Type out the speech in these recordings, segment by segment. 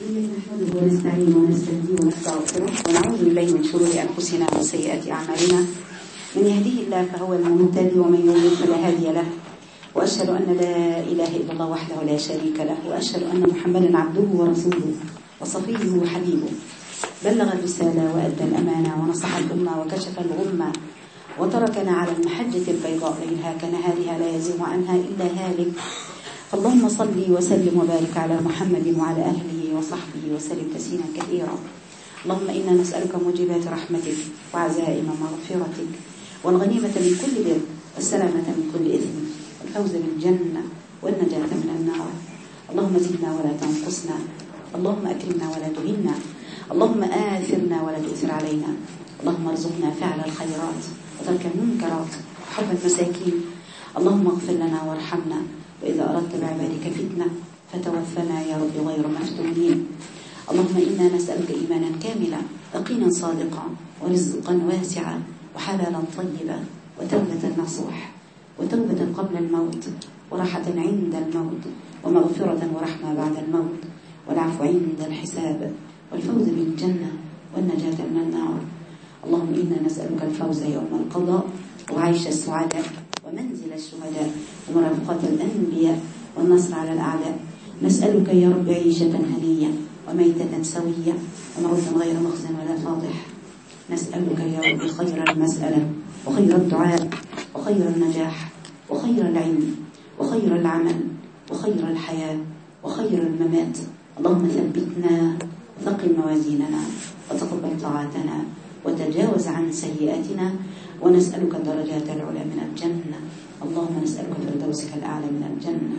نحمده ونستعينه ونستهديه ونستغفره ونعوذ بالله من شرور أنفسنا وسيئات أعمالنا. من يهديه الله فهو المهتدي ومن يضلل فلا هادي له. وأشهد أن لا إله إلا الله وحده لا شريك له، وأشهد أن محمدا عبده ورسوله وصفيه وحبيبه، بلغ الرسالة وأدى الأمانة ونصح الأمة وكشف الغمة وتركنا على المحجة البيضاء ليلها كنهارها لا يزيغ عنها إلا هالك. اللهم صل وسلم وبارك على محمد وعلى أهله وصحبه وسلم تسليما كثيرا. اللهم إنا نسألك موجبات رحمتك وعزائم مغفرتك والغنيمة من كل بر والسلامة من كل إثم والفوز بالجنة والنجاة من النار. اللهم زدنا ولا تنقصنا، اللهم أكرمنا ولا تهنا، اللهم آثرنا ولا تؤثر علينا، اللهم ارزقنا فعل الخيرات وترك المنكرات وحب المساكين. اللهم اغفر لنا وارحمنا، وإذا أردت بعبادك فتنة فتوفنا يا رب غير مفتونين. اللهم إنا نسألك إيمانا كاملا، يقينا صادقا، ورزقا واسعا، وحلالا طيبا، وتوبة نصوح، وتوبة قبل الموت، وراحة عند الموت، ومغفرة ورحمة بعد الموت، والعفو عند الحساب، والفوز بالجنة والنجاة من النار. اللهم إنا نسألك الفوز يوم القضاء وعيش السعداء ومنزل الشهداء ومرافقة الأنبياء والنصر على الأعداء. نسألك يا رب عيشة هنية وميتة سوية وموتا غير مخزن ولا فاضح. نسألك يا رب خير المسألة وخير الدعاء وخير النجاح وخير العلم وخير العمل وخير الحياة وخير الممات. اللهم ثبتنا وثقل موازيننا وتقبل طاعتنا وتجاوز عن سيئاتنا، ونسألك الدرجات العلى من الجنة. اللهم نسألك فردوسك الأعلى من الجنة.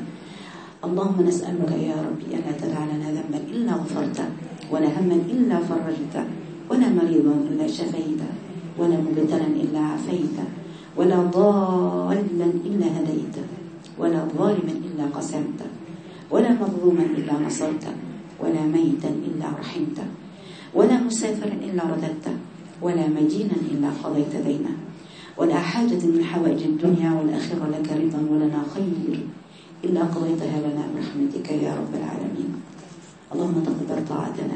اللهم نسألك يا ربي ألا تدع لنا ذنبا إلا غفرته، ولا هما إلا فرجته، ولا مريضا إلا شفيته، ولا مبتلا إلا عافيته، ولا ضالا إلا هديته، ولا ظالما إلا قسمته، ولا مظلوما إلا نصرته، ولا ميتا إلا رحمته، ولا مسافرا إلا رددته، ولا مدينا إلا قضيت دينه، ولا حاجة من حوائج الدنيا والآخرة لك رضا ولنا خير إلا قضيتها لنا برحمتك يا رب العالمين. اللهم تقبل طاعتنا،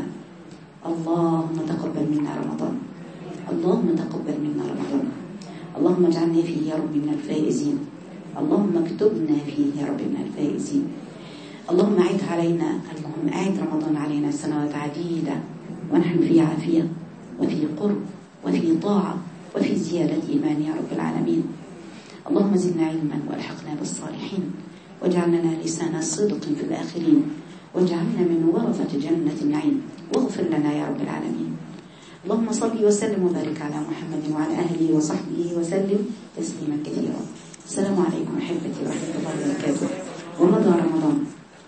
اللهم تقبل منا رمضان، اللهم تقبل منا رمضان، اللهم اجعلنا فيه يا رب من الفائزين، اللهم اكتبنا فيه يا رب من الفائزين. اللهم أعد علينا، اللهم أعد رمضان علينا سنوات عديدة ونحن في عافية وفي قرب وفي طاعة وفي زيادة إيمان يا رب العالمين. اللهم زدنا علما والحقنا بالصالحين، واجعلنا لسان صدق في الآخرين، واجعلنا من ورثة جنة النعيم، واغفر لنا يا رب العالمين. اللهم صل وسلم وبارك على محمد وعلى أهله وصحبه وسلم تسليما كثيرا. السلام عليكم أحبتي ورحمة الله وبركاته. ومضى رمضان،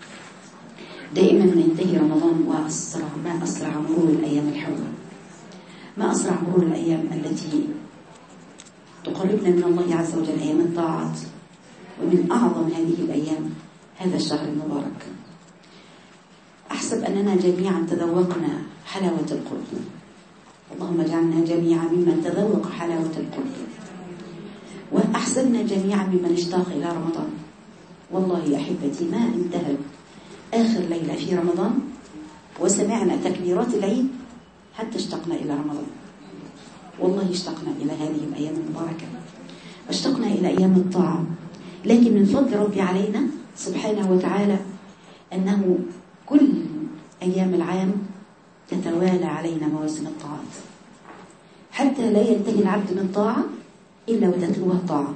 دائما ننتهي رمضان وأسرع ما أسرع مرور الأيام الحلوة، ما أسرع مرور الأيام التي تقربنا من الله عز وجل، أيام الطاعات. ومن أعظم هذه الأيام هذا الشهر المبارك. أحسب أننا جميعا تذوقنا حلاوة القرب، اللهم اجعلنا جميعا ممن تذوق حلاوة القرب، وأحسبنا جميعا ممن اشتاق إلى رمضان. والله يا أحبتي ما انتهت آخر ليلة في رمضان وسمعنا تكبيرات العيد حتى اشتقنا إلى رمضان. والله اشتقنا إلى هذه الأيام المباركة، اشتقنا إلى أيام الطاعة. لكن من فضل ربي علينا سبحانه وتعالى أنه كل أيام العام تتوالى علينا مواسم الطاعات، حتى لا ينتهي العبد من طاعة إلا وتتلوها طاعة.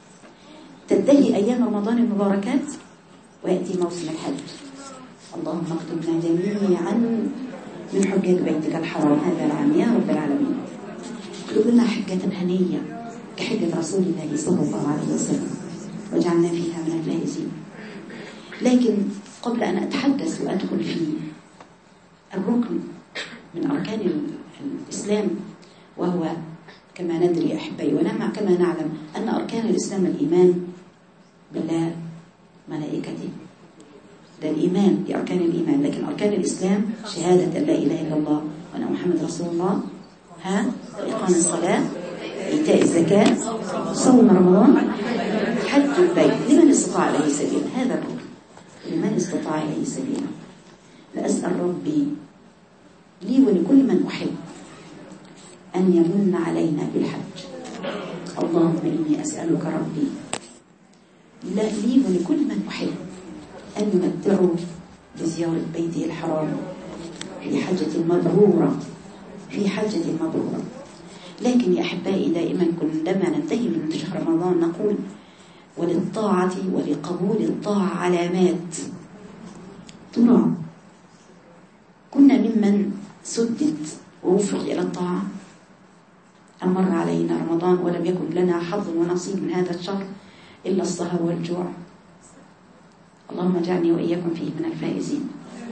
تنتهي أيام رمضان المباركات ويأتي موسم الحج. اللهم اكتبنا جميعا من حجاج بيتك الحرام هذا العام يا رب العالمين. اكتب لنا حجة هنية كحجة رسول الله صلى الله عليه وسلم، وجعلنا فيها من الفائزين. لكن قبل أن أتحدث وأدخل في الركن من أركان الإسلام، وهو كما ندري أحبائي كما نعلم أن أركان الإسلام الإيمان بالله ملائكته، ده الإيمان، دي أركان الإيمان. لكن أركان الإسلام شهادة لا إله إلا الله وأن محمد رسول الله، إقام الصلاة، إيتاء الزكاة، صوم رمضان، حج البيت لمن استطاع إليه سبيلا. هذا الركن لمن استطاع إليه سبيلا. لأسأل ربي لي ولكل من أحب أن يمن علينا بالحج. اللهم إني أسألك ربي لي ولكل من أحب أن يمتعوا بزيارة بيته الحرام في حجة مبرورة، في حجة مبرورة. لكن يا أحبائي دائما عندما ننتهي من شهر رمضان نقول وللطاعة ولقبول الطاعة علامات. ترى كنا ممن سدد ووفق إلى الطاعة أم مر علينا رمضان ولم يكن لنا حظ ونصيب من هذا الشهر إلا السهر والجوع؟ اللهم اجعلني وإياكم فيه من الفائزين.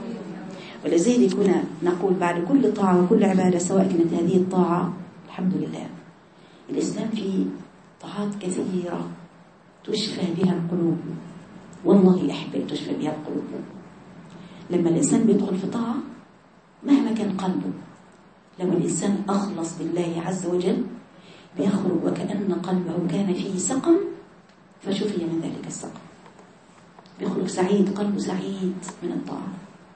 ولذلك هنا نقول بعد كل طاعة وكل عبادة سواء كانت هذه الطاعة، الحمد لله الإسلام فيه طاعات كثيرة تشفى بها القلوب، والله أحبائي تشفى بها القلوب. لما الإنسان بيدخل في طاعة مهما كان قلبه، لو الإنسان أخلص بالله عز وجل بيخرج وكأن قلبه كان فيه سقم فشفي من ذلك السقم، بيخرج سعيد، قلبه سعيد من الطاعة.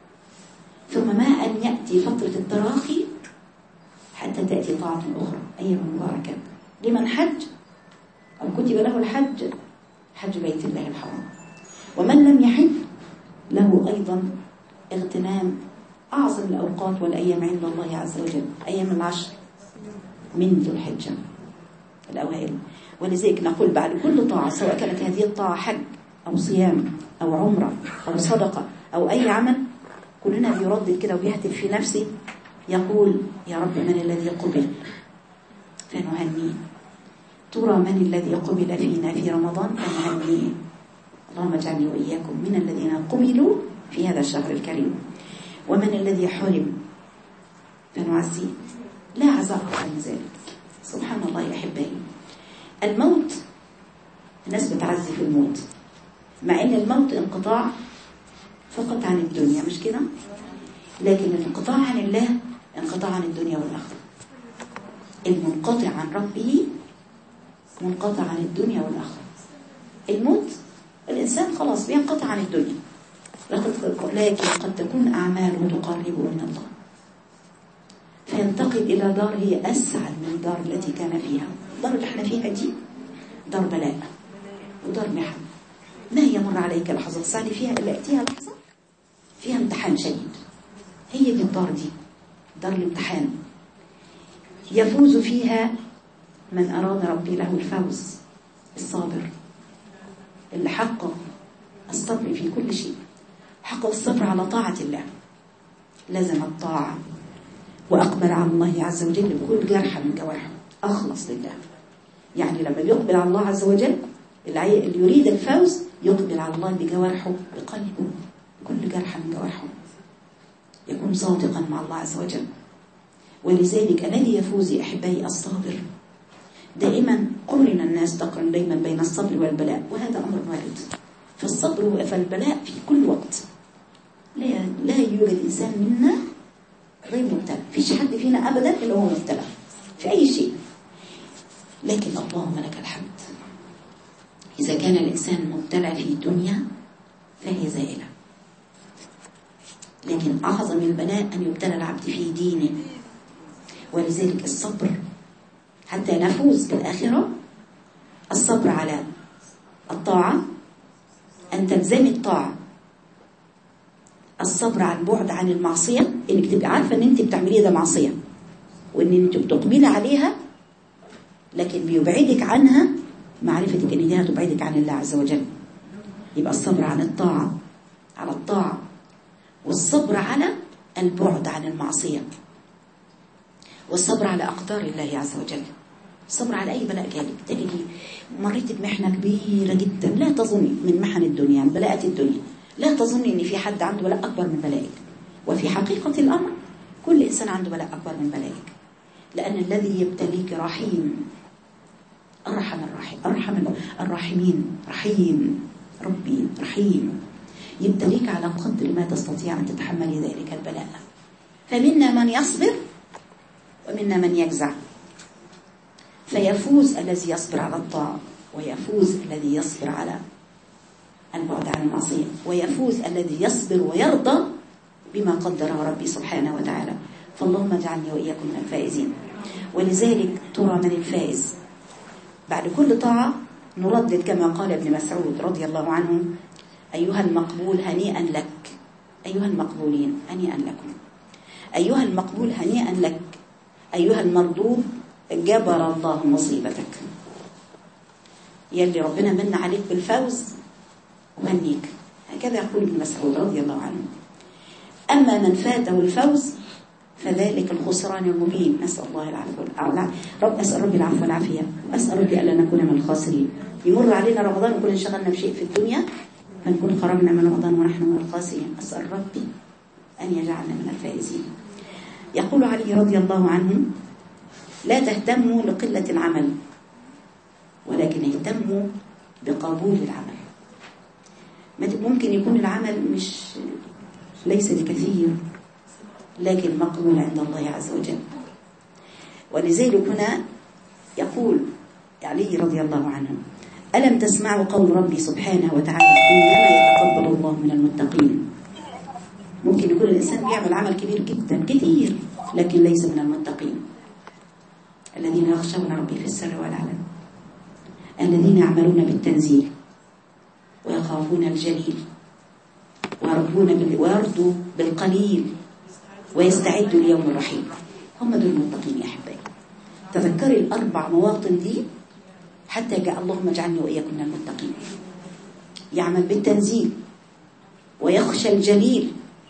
ثم ما أن يأتي فترة التراخي حتى تأتي طاعة أخرى أيها المباركات. لمن حج أو كتب له الحج حج بيت الله الحرام، ومن لم يحج له أيضا اغتنام أعظم الأوقات والأيام عند الله عز وجل، أيام العشر من ذو الحجة الأوائل. ولذلك نقول بعد كل طاعة سواء كانت هذه الطاعة حج أو صيام أو عمرة أو صدقة أو أي عمل، كلنا بيردد كده وبيهتف في نفسه يقول يا رب من الذي قبل فنهنيه. ترى من الذي قبل فينا في رمضان فنهنيه. اللهم اجعلني وإياكم من الذين قبلوا في هذا الشهر الكريم. ومن الذي حرم فنعزيه. لا عزاء أكثر من ذلك. سبحان الله يا أحبائي، الموت الناس بتعزي في الموت، مع ان الموت انقطاع فقط عن الدنيا، مش كده؟ لكن الانقطاع عن الله انقطاع عن الدنيا والآخرة. المنقطع عن ربه منقطع عن الدنيا والآخرة. الموت الإنسان خلاص بينقطع عن الدنيا، لكن قد تكون أعماله تقربه من الله فينتقل إلى دار هي أسعد من الدار التي كان فيها. الدار اللي احنا فيها دي دار بلاء ودار محن، ما يمر عليك لحظة تسعد فيها إلا يأتيها لحظة فيها امتحان شديد. هي دي الدار دي دار الامتحان، يفوز فيها من أراد ربي له الفوز، الصابر اللي حقق الصبر في كل شيء، حقق الصبر على طاعة الله، لزم الطاعة وأقبل على الله عز وجل بكل جرح من جوارحه، أخلص لله. يعني لما بيقبل على الله عز وجل اللي يريد الفوز يقبل على الله بجوارحه بقلبه، كل جرح من جوارحه يكون صادقا مع الله عز وجل. ولذلك الذي يفوز يا أحبائي الصابر. دائما قرن الناس تقرن دائما بين الصبر والبلاء، وهذا أمر وارد. فالصبر فالبلاء في كل وقت. لا يوجد إنسان منا غير مبتلى، فيش حد فينا أبدا إلا هو مبتلى في أي شيء. لكن اللهم لك الحمد، إذا كان الإنسان مبتلى في الدنيا فهي زائلة، لكن أعظم البلاء أن يبتلى العبد في دينه. ولذلك الصبر حتى نفوز بالآخرة، الصبر على الطاعة، أن تلزمي الطاعة، الصبر عن البعد عن المعصية، إنك تبقى عارفة أن أنت بتعمليه ده معصية وأن أنت بتقبلي عليها، لكن بيبعدك عنها معرفتك أن دي هتبعدك عن الله عز وجل. يبقى الصبر عن الطاعة، على الطاعة، والصبر على البعد عن المعصية، والصبر على أقدار الله عز وجل، الصبر على أي بلاء جالك. تجدي مريت بمحنة كبيرة جدا، لا تظني من محن الدنيا، من بلاءات الدنيا، لا تظني أن في حد عنده بلاء أكبر من بلائك. وفي حقيقة الأمر كل إنسان عنده بلاء أكبر من بلائك، لأن الذي يبتليك رحيم، أرحم الراحمين، رحيم، ربي رحيم، يبتليك على قدر ما تستطيع أن تتحمل ذلك البلاء. فمنا من يصبر ومنا من يجزع، فيفوز الذي يصبر على الطاعة، ويفوز الذي يصبر على البعد عن المعصية، ويفوز الذي يصبر ويرضى بما قدره ربي سبحانه وتعالى. فاللهم اجعلني وإياكم من الفائزين. ولذلك ترى من الفائز بعد كل طاعة نردد كما قال ابن مسعود رضي الله عنه: أيها المقبول هنيئا لك، أيها المقبولين هنيئا لكم، أيها المقبول هنيئا لك، أيها المردود جبر الله مصيبتك. يلي ربنا من عليك بالفوز وهنيك، هكذا يقول ابن مسعود رضي الله عنه. أما من فاته الفوز فذلك الخسران المبين. نسأل الله العفو، أسأل ربي العفو والعافية، وأسأل ربي ألا نكون من الخاسرين. يمر علينا رمضان ونكون انشغلنا بشيء في الدنيا فنكون خرجنا من رمضان ونحن من الخاسرين. أسأل ربي أن يجعلنا من الفائزين. يقول علي رضي الله عنه: لا تهتموا لقلة العمل، ولكن اهتموا بقبول العمل. ممكن يكون العمل ليس بكثير لكن مقبول عند الله عز وجل. ولذلك هنا يقول علي رضي الله عنه: ألم تسمعوا قول ربي سبحانه وتعالى: إنما يتقبل الله من المتقين. ممكن يكون الإنسان بيعمل عمل كبير جدا كثير لكن ليس من المتقين، الذين يخشون ربي في السر والعلن، الذين يعملون بالتنزيل ويخافون الجليل ويرضوا بالقليل ويستعدوا ليوم الرحيل. هم دول المتقين يا أحبائي. تذكري الأربع مواطن دي حتى جاء اللهم اجعلني وإياكم من المتقين. يعمل بالتنزيل ويخشى الجليل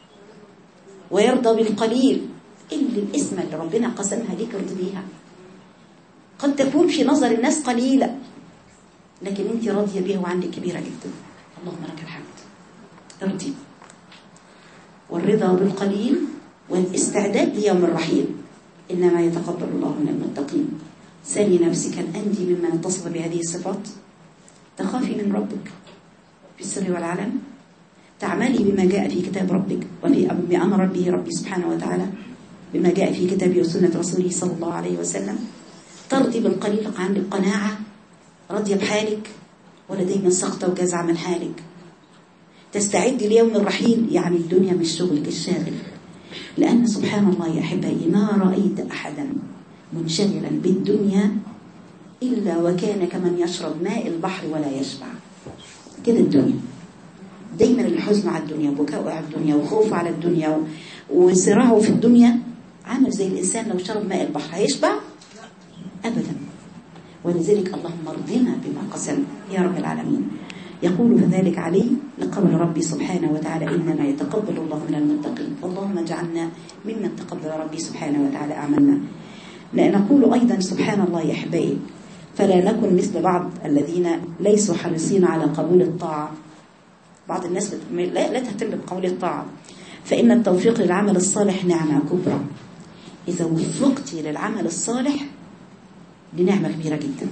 ويرضى بالقليل. اللي الاسم اللي ربنا قسمها ليك ارضي بيها. قد تكون في نظر الناس قليلة لكن انت راضية بيها وعندك كبيرة جدا. اللهم لك الحمد. ارضي. والرضا بالقليل والاستعداد ليوم الرحيل. إنما يتقبل الله من المتقين. سلي نفسك أن أنت ممن تصف بهذه الصفات. تخافي من ربك في السر والعلن، تعملي بما جاء في كتاب ربك بأمر ربه ربي سبحانه وتعالى، بما جاء في كتابه وسنة رسوله صلى الله عليه وسلم. ترضي بالقليل، عندك قناعة، راضية بحالك ولا دايما سخطة وجزعة من حالك. تستعد ليوم الرحيل، يعني الدنيا مش شغلك الشاغل. لأن سبحان الله يا أحبائي ما رأيت أحدا منشغلا بالدنيا إلا وكان كمن يشرب ماء البحر ولا يشبع. كده الدنيا دايما الحزن على الدنيا، بكاء على الدنيا، وخوف على الدنيا، وصراعه في الدنيا. عامل زي الإنسان لو شرب ماء البحر هيشبع؟ أبدا. ولذلك اللهم ارضنا بما قسم يا رب العالمين. يقول فذلك علي لقول ربي سبحانه وتعالى: إنما يتقبل الله من المتقين. اللهم اجعلنا ممن تقبل ربي سبحانه وتعالى أعمالنا. نقول أيضا سبحان الله يا أحبائي: فلا نكن مثل بعض الذين ليسوا حريصين على قبول الطاعة. بعض الناس لا تهتم بقبول الطاعة، فإن التوفيق للعمل الصالح نعمة كبرى. إذا وفقت للعمل الصالح دي نعمة كبيرة جدا.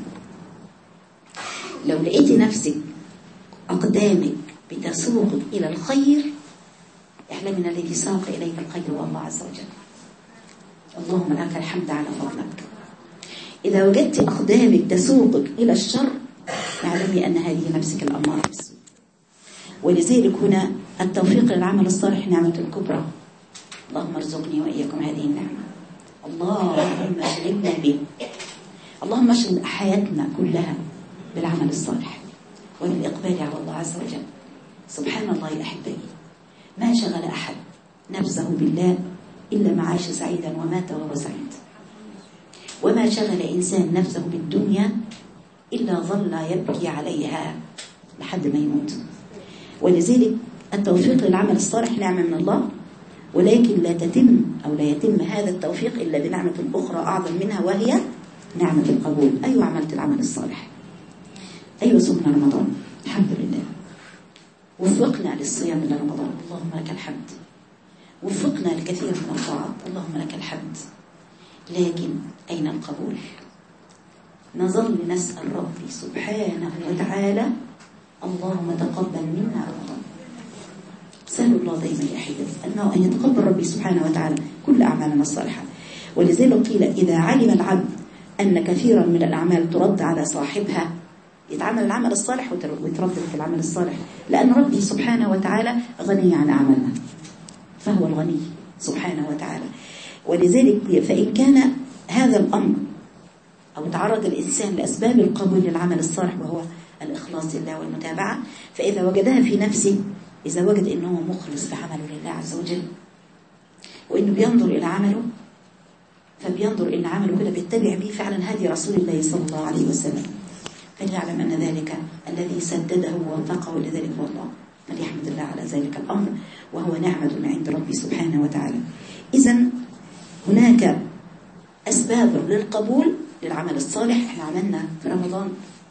لو لقيت نفسك أقدامك بتسوقك إلى الخير، اعلم من الذي ساق إليك الخير والله عز وجل. اللهم لك الحمد على فضلك. إذا وجدت أقدامك تسوقك إلى الشر، اعلمي أن هذه نفسك الأمارة بالسوء. ولذلك هنا التوفيق للعمل الصالح نعمة كبرى. اللهم ارزقني وإياكم هذه النعمة. اللهم اشغلنا به. اللهم اشغل حياتنا كلها بالعمل الصالح والإقبال على الله عز وجل. سبحان الله يا أحبائي، ما شغل أحد نفسه بالله إلا ما عاش سعيدا ومات وهو سعيد. وما شغل إنسان نفسه بالدنيا إلا ظل يبكي عليها لحد ما يموت. ولذلك التوفيق للعمل الصالح نعمة من الله، ولكن لا يتم هذا التوفيق إلا بنعمة أخرى أعظم منها، وهي نعمة القبول. أيوة عملت العمل الصالح، أيوة صمنا رمضان الحمد لله، وفقنا للصيام لرمضان اللهم لك الحمد، وفقنا لكثير من الطاعات اللهم لك الحمد، لكن أين القبول؟ نظل نسأل ربي سبحانه وتعالى اللهم تقبل منا رمضان. سأل الله دائما يا أحبابي أنه أن يتقبل ربي سبحانه وتعالى كل أعمالنا الصالحة. ولذلك قيل إذا علم العبد أن كثيرا من الأعمال ترد على صاحبها، يتعمل العمل الصالح ويتردد في العمل الصالح، لأن ربي سبحانه وتعالى غني عن أعمالنا. فهو الغني سبحانه وتعالى. ولذلك فإن كان هذا الأمر أو تعرض الإنسان لأسباب القبول للعمل الصالح وهو الإخلاص لله والمتابعة، فإذا وجدها في نفسه، إذا وجد أنه مخلص في عمله لله عز وجل وأنه بينظر إلى عمله، فبينظر إن عمله كده بيتبع به فعلا هدي رسول الله صلى الله عليه وسلم، فليعلم أن ذلك الذي سدده ووفقه لذلك هو الله، فليحمد الله على ذلك الأمر، وهو نعمة من عند ربي سبحانه وتعالى. إذن هناك أسباب للقبول للعمل الصالح. احنا عملنا في رمضان،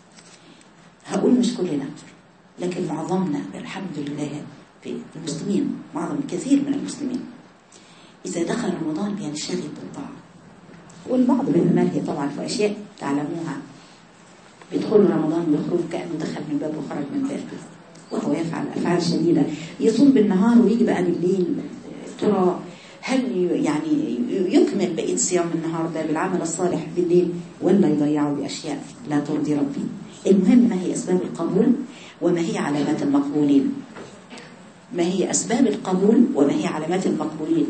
هقول مش كلنا لكن معظمنا الحمد لله في المسلمين، معظم كثير من المسلمين إذا دخل رمضان بينشغل بالطاعة، والبعض بالمال طبعا في أشياء تعلموها، بيدخل رمضان ويخرج كأنه دخل من باب وخرج من باب، وهو يفعل أفعال شديدة، يصوم بالنهار ويجي بقى بالليل. ترى هل يعني يكمل بقية صيام النهار ده بالعمل الصالح بالليل، ولا يضيعه بأشياء لا ترضي ربي؟ المهم ما هي أسباب القبول وما هي علامات المقبولين. ما هي أسباب القبول وما هي علامات المقبولين؟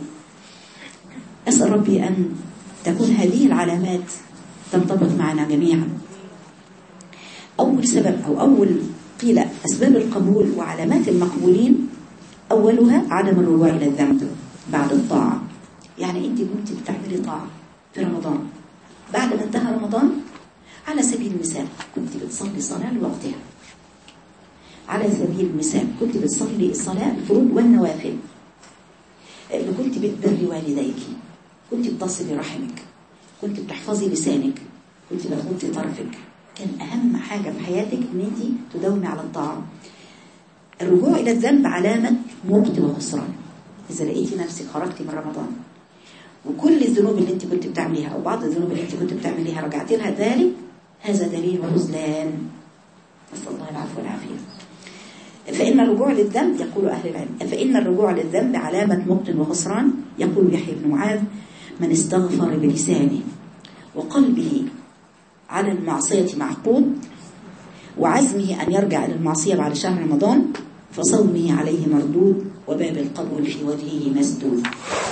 أسأل ربي أن تكون هذه العلامات تنطبق معنا جميعا. أول سبب أو أول قيل أسباب القبول وعلامات المقبولين، أولها عدم الرجوع إلى الذنب بعد الطاعة. يعني أنت كنت بتعملي طاعة في رمضان، بعد ما انتهى رمضان على سبيل المثال كنت بتصلي صلاة لوقتها، على سبيل المثال كنت بتصلي الصلاة الفروض والنوافل، كنت بتبري والديك، كنت بتصلي رحمك، كنت بتحفظي لسانك، كنت بتغضي طرفك. كان أهم حاجة في حياتك أن أنت تداومي على الطاعة. الرجوع إلى الذنب علامة مقت وخسران. إذا لقيتي نفسك خرجتي من رمضان وكل الذنوب اللي أنت كنت بتعمليها أو بعض الذنوب اللي أنت كنت بتعمليها رجعتي لها ذلك، هذا دليل خذلان، نسأل الله العفو والعافية. فإن الرجوع للذنب، يقول أهل العلم، فإن الرجوع للذنب علامة مقت وخسران. يقول يحيى بن معاذ: من استغفر بلسانه وقلبه على المعصية معقود، وعزمه أن يرجع إلى المعصية بعد شهر رمضان، فصومه عليه مردود، وباب القبول في وجهه مسدود.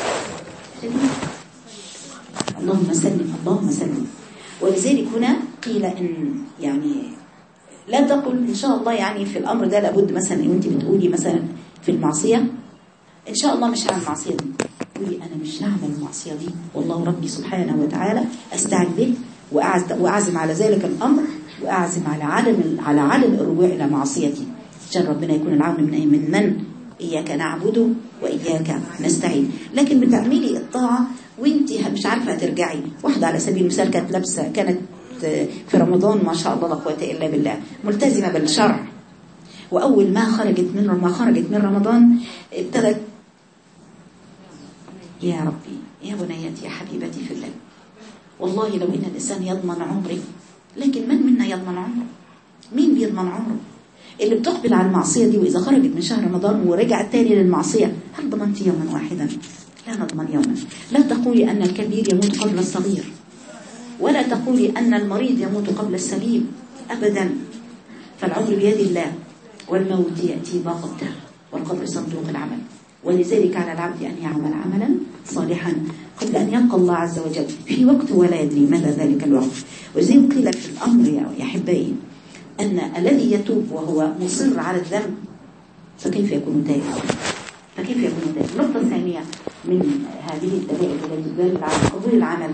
اللهم سلم اللهم سلم. ولذلك هنا قيل إن يعني لا تقل إن شاء الله يعني في الأمر ده لابد مثلا وانت بتقولي مثلا في المعصية إن شاء الله مش هعمل المعصية دي، قولي أنا مش هعمل المعصية دي والله ربي سبحانه وتعالى أستعن به وأعزم على ذلك الأمر، وأعزم على عدم الرجوع إلى معصيتي، عشان ربنا يكون العون من إياك نعبد وإياك نستعين. لكن بتعملي الطاعة وانت مش عارفة ترجعي. واحدة على سبيل المثال كانت لابسة، كانت في رمضان ما شاء الله لا قوة إلا بالله ملتزمة بالشرع، وأول ما خرجت من رمضان ابتدت: يا ربي يا بنيتي يا حبيبتي في الله، والله لو إن الإنسان يضمن عمري، لكن من منا يضمن عمره؟ مين بيضمن عمره؟ اللي بتقبل على المعصية دي وإذا خرجت من شهر رمضان ورجعت تاني للمعصية، هل ضمنت يوما واحدا؟ لا نضمن يوما. لا تقولي أن الكبير يموت قبل الصغير، ولا تقولي أن المريض يموت قبل السليم، أبدا. فالعمر بيد الله، والموت يأتي بغتة، والقبر صندوق العمل. ولذلك على العبد أن يعمل عملا صالحا قبل أن يلقى الله عز وجل في وقت ولا يدري ماذا ذلك الوقت. وزي قيل في الأمر يا أحبائي أن الذي يتوب وهو مصر على الذنب فكيف يكون تائبا؟ فكيف يكون تائبا؟ النقطة الثانية من هذه الدلائل التي تدل على قبول العمل،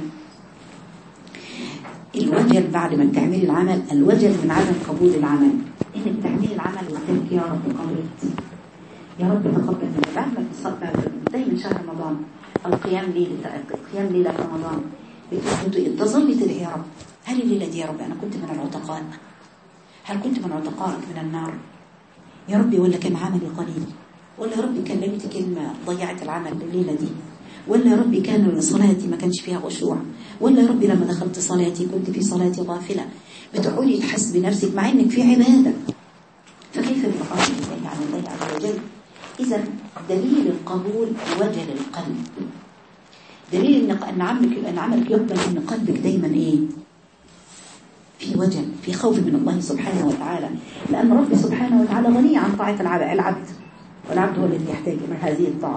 الوجل بعد ما تعملي العمل، الوجل من عدم قبول العمل، إنك تعملي العمل وتقولي يا رب قبلت، يا رب تقبل مني. بعد ما تنتهي من شهر رمضان أو قيام ليلة رمضان تظلي تدعي يا رب، هل الليلة دي يا رب أنا كنت من العتقاء؟ هل كنت من عتقائك من النار يا ربي، ولا كان عملي قليل، ولا يا ربي كلمت كلمة ضيعت العمل الليلة دي، ولا يا ربي كان صلاتي ما كانش فيها خشوع، ولا يا ربي لما دخلت صلاتي كنت في صلاتي غافلة. بتقولي تحسبي نفسك مع انك في عبادة، فكيف بتقرب الله عن الله عز وجل؟ إذا دليل القبول وجل القلب، دليل ان عملك يقبل ان قلبك دايما ايه؟ في وجل، في خوف من الله سبحانه وتعالى، لأن رب سبحانه وتعالى غني عن طاعة العبد، والعبد هو الذي يحتاج إلى هذه الطاعة.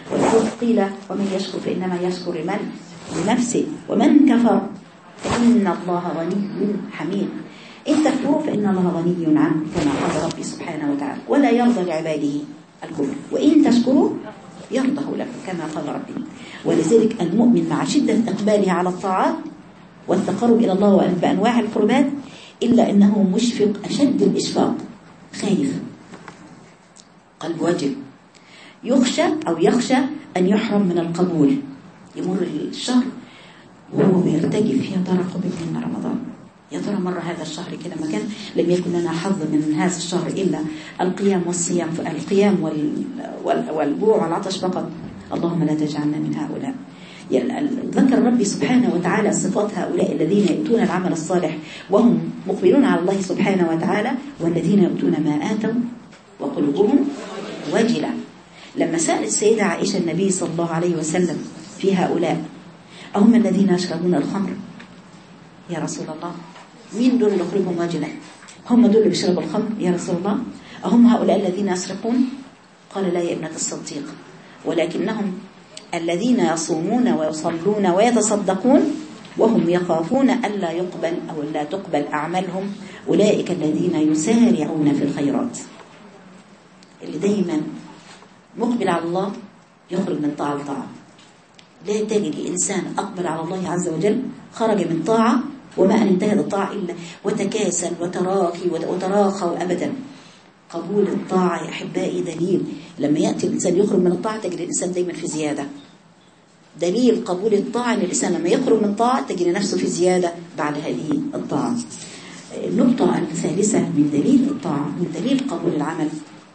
قيل ومن يشكر فإنما يشكر لنفسه ومن كفر فإن الله غني حميد. إن تكفروا فإن الله غني عنكم كما قال ربي سبحانه وتعالى ولا يرضى لعباده الكفر وإن تشكروا يرضه لكم كما قال ربي. ولذلك المؤمن مع شدة إقباله على الطاعات والتقرب إلى الله بأنواع القربات إلا أنه مشفق أشد الإشفاق، خايف، قلب وجل، يخشى أن يحرم من القبول. يمر الشهر وهو بيرتجف يا ترى قبل من رمضان، يا ترى مر هذا الشهر كده ما كان لم يكن لنا حظ من هذا الشهر إلا القيام والصيام، القيام والجوع والعطش فقط. اللهم لا تجعلنا من هؤلاء. ذكر ربي سبحانه وتعالى صفات هؤلاء الذين يؤتون العمل الصالح وهم مقبلون على الله سبحانه وتعالى والذين يؤتون ما آتوا وقلوبهم وجلة. لما سألت السيدة عائشة النبي صلى الله عليه وسلم في هؤلاء أهم الذين يشربون الخمر يا رسول الله؟ مين دول اللي قلوبهم وجلة؟ هم دول اللي بيشربوا الخمر يا رسول الله؟ أهم هؤلاء الذين يسرقون؟ قال لا يا ابنة الصديق، ولكنهم الذين يصومون ويصلون ويتصدقون وهم يخافون ألا يقبل أو لا تقبل أعمالهم، أولئك الذين يسارعون في الخيرات. اللي دايما مقبل على الله يخرج من طاعة لطاعة. لا تجد إنسان أقبل على الله عز وجل خرج من طاعة وما أن انتهت الطاعة إلا وتكاسل وتراخي وتراخى أبدا. قبول الطاعة يا أحبائي دليل، لما يأتي الإنسان يخرج من الطاعة تجد الإنسان دايما في زيادة. دليل قبول الطاعة أن الإنسان لما يخرج من طاعة تجد نفسه في زيادة بعد هذه الطاعة. النقطة الثالثة من دليل الطاعة، من دليل قبول العمل،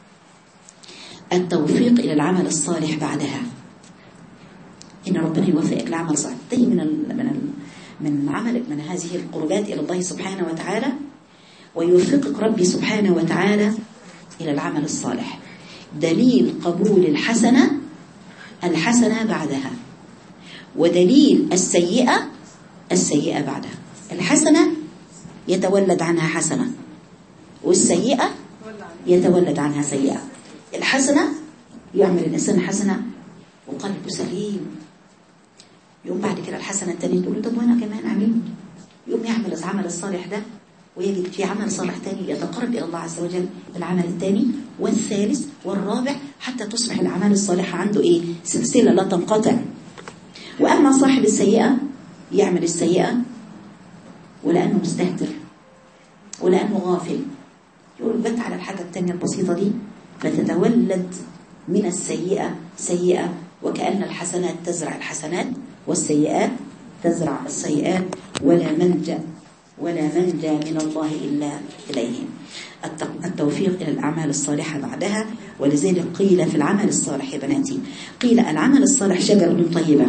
التوفيق إلى العمل الصالح بعدها. إن ربنا يوفقك لعمل صالح. تجي من عملك من هذه القربات إلى الله سبحانه وتعالى ويوفقك ربي سبحانه وتعالى إلى العمل الصالح. دليل قبول الحسنة بعدها، ودليل السيئة بعدها. الحسنة يتولد عنها حسنة، والسيئة يتولد عنها سيئة. الحسنة يعمل الإنسان حسنة وقلبه سليم، يقوم بعد كده الحسنة التانية تقول له طب وانا كمان عملت، يقوم يعمل العمل الصالح ده ويجد في عمل صالح تاني يتقرب إلى الله عز وجل بالعمل الثاني والثالث والرابع حتى تصبح الأعمال الصالحة عنده إيه؟ سلسلة لا تنقطع. وأما صاحب السيئة يعمل السيئة ولأنه مستهتر ولأنه غافل، يقول بت على الحاجة الثانية البسيطة دي فتتولد من السيئة سيئة، وكأن الحسنات تزرع الحسنات والسيئات تزرع السيئات، ولا منجا من الله إلا إليه. التوفيق إلى الأعمال الصالحة بعدها. ولذلك قيل في العمل الصالح يا بناتي، قيل العمل الصالح شجرة طيبة.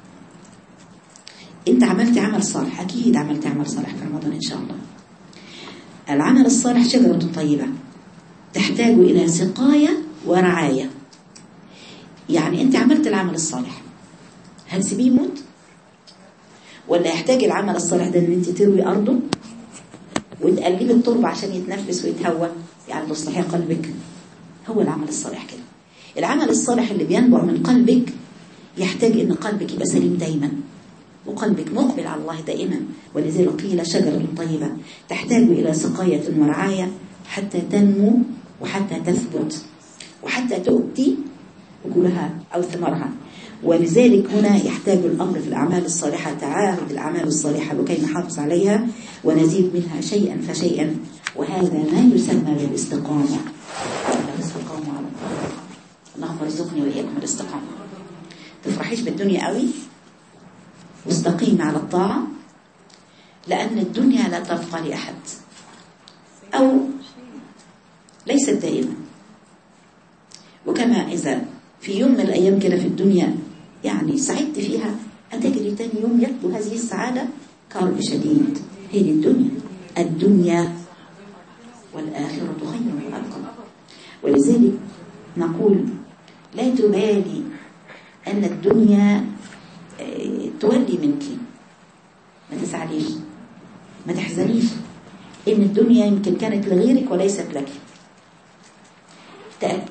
انت عملت عمل صالح، أكيد عملت عمل صالح في رمضان إن شاء الله. العمل الصالح شجرة طيبة تحتاج إلى سقاية ورعاية. يعني انت عملت العمل الصالح، هتسيبيه يموت؟ ولا يحتاج العمل الصالح ده ان انت تروي ارضه وتقلبي التربه عشان يتنفس ويتهوى، يعني تصلحي قلبك؟ هو العمل الصالح كده. العمل الصالح اللي بينبع من قلبك يحتاج ان قلبك يبقى سليم دايما وقلبك مقبل على الله دائما. ولذلك قيل شجرة طيبة تحتاج الى سقاية ورعاية حتى تنمو وحتى تثبت وحتى تؤتي أكلها أو ثمرها. ولذلك هنا يحتاج الأمر في الأعمال الصالحة تعاهد الأعمال الصالحة لكي نحافظ عليها ونزيد منها شيئا فشيئا، وهذا ما يسمى بالاستقامة. الاستقامة على الله. اللهم ارزقني وإياكم الاستقامة. تفرحيش بالدنيا قوي واستقيم على الطاعة، لأن الدنيا لا تبقى لأحد أو ليست دائما. وكما إذا في يوم من الأيام كده في الدنيا يعني سعدت فيها، أتجري تاني يوم يبدو هذه السعادة كرب شديد. هي الدنيا والآخرة خير وأبقى. ولذلك نقول لا تبالي أن الدنيا تولي منك، ما تزعليش، ما تحزنيش، إن الدنيا يمكن كانت لغيرك وليست لك.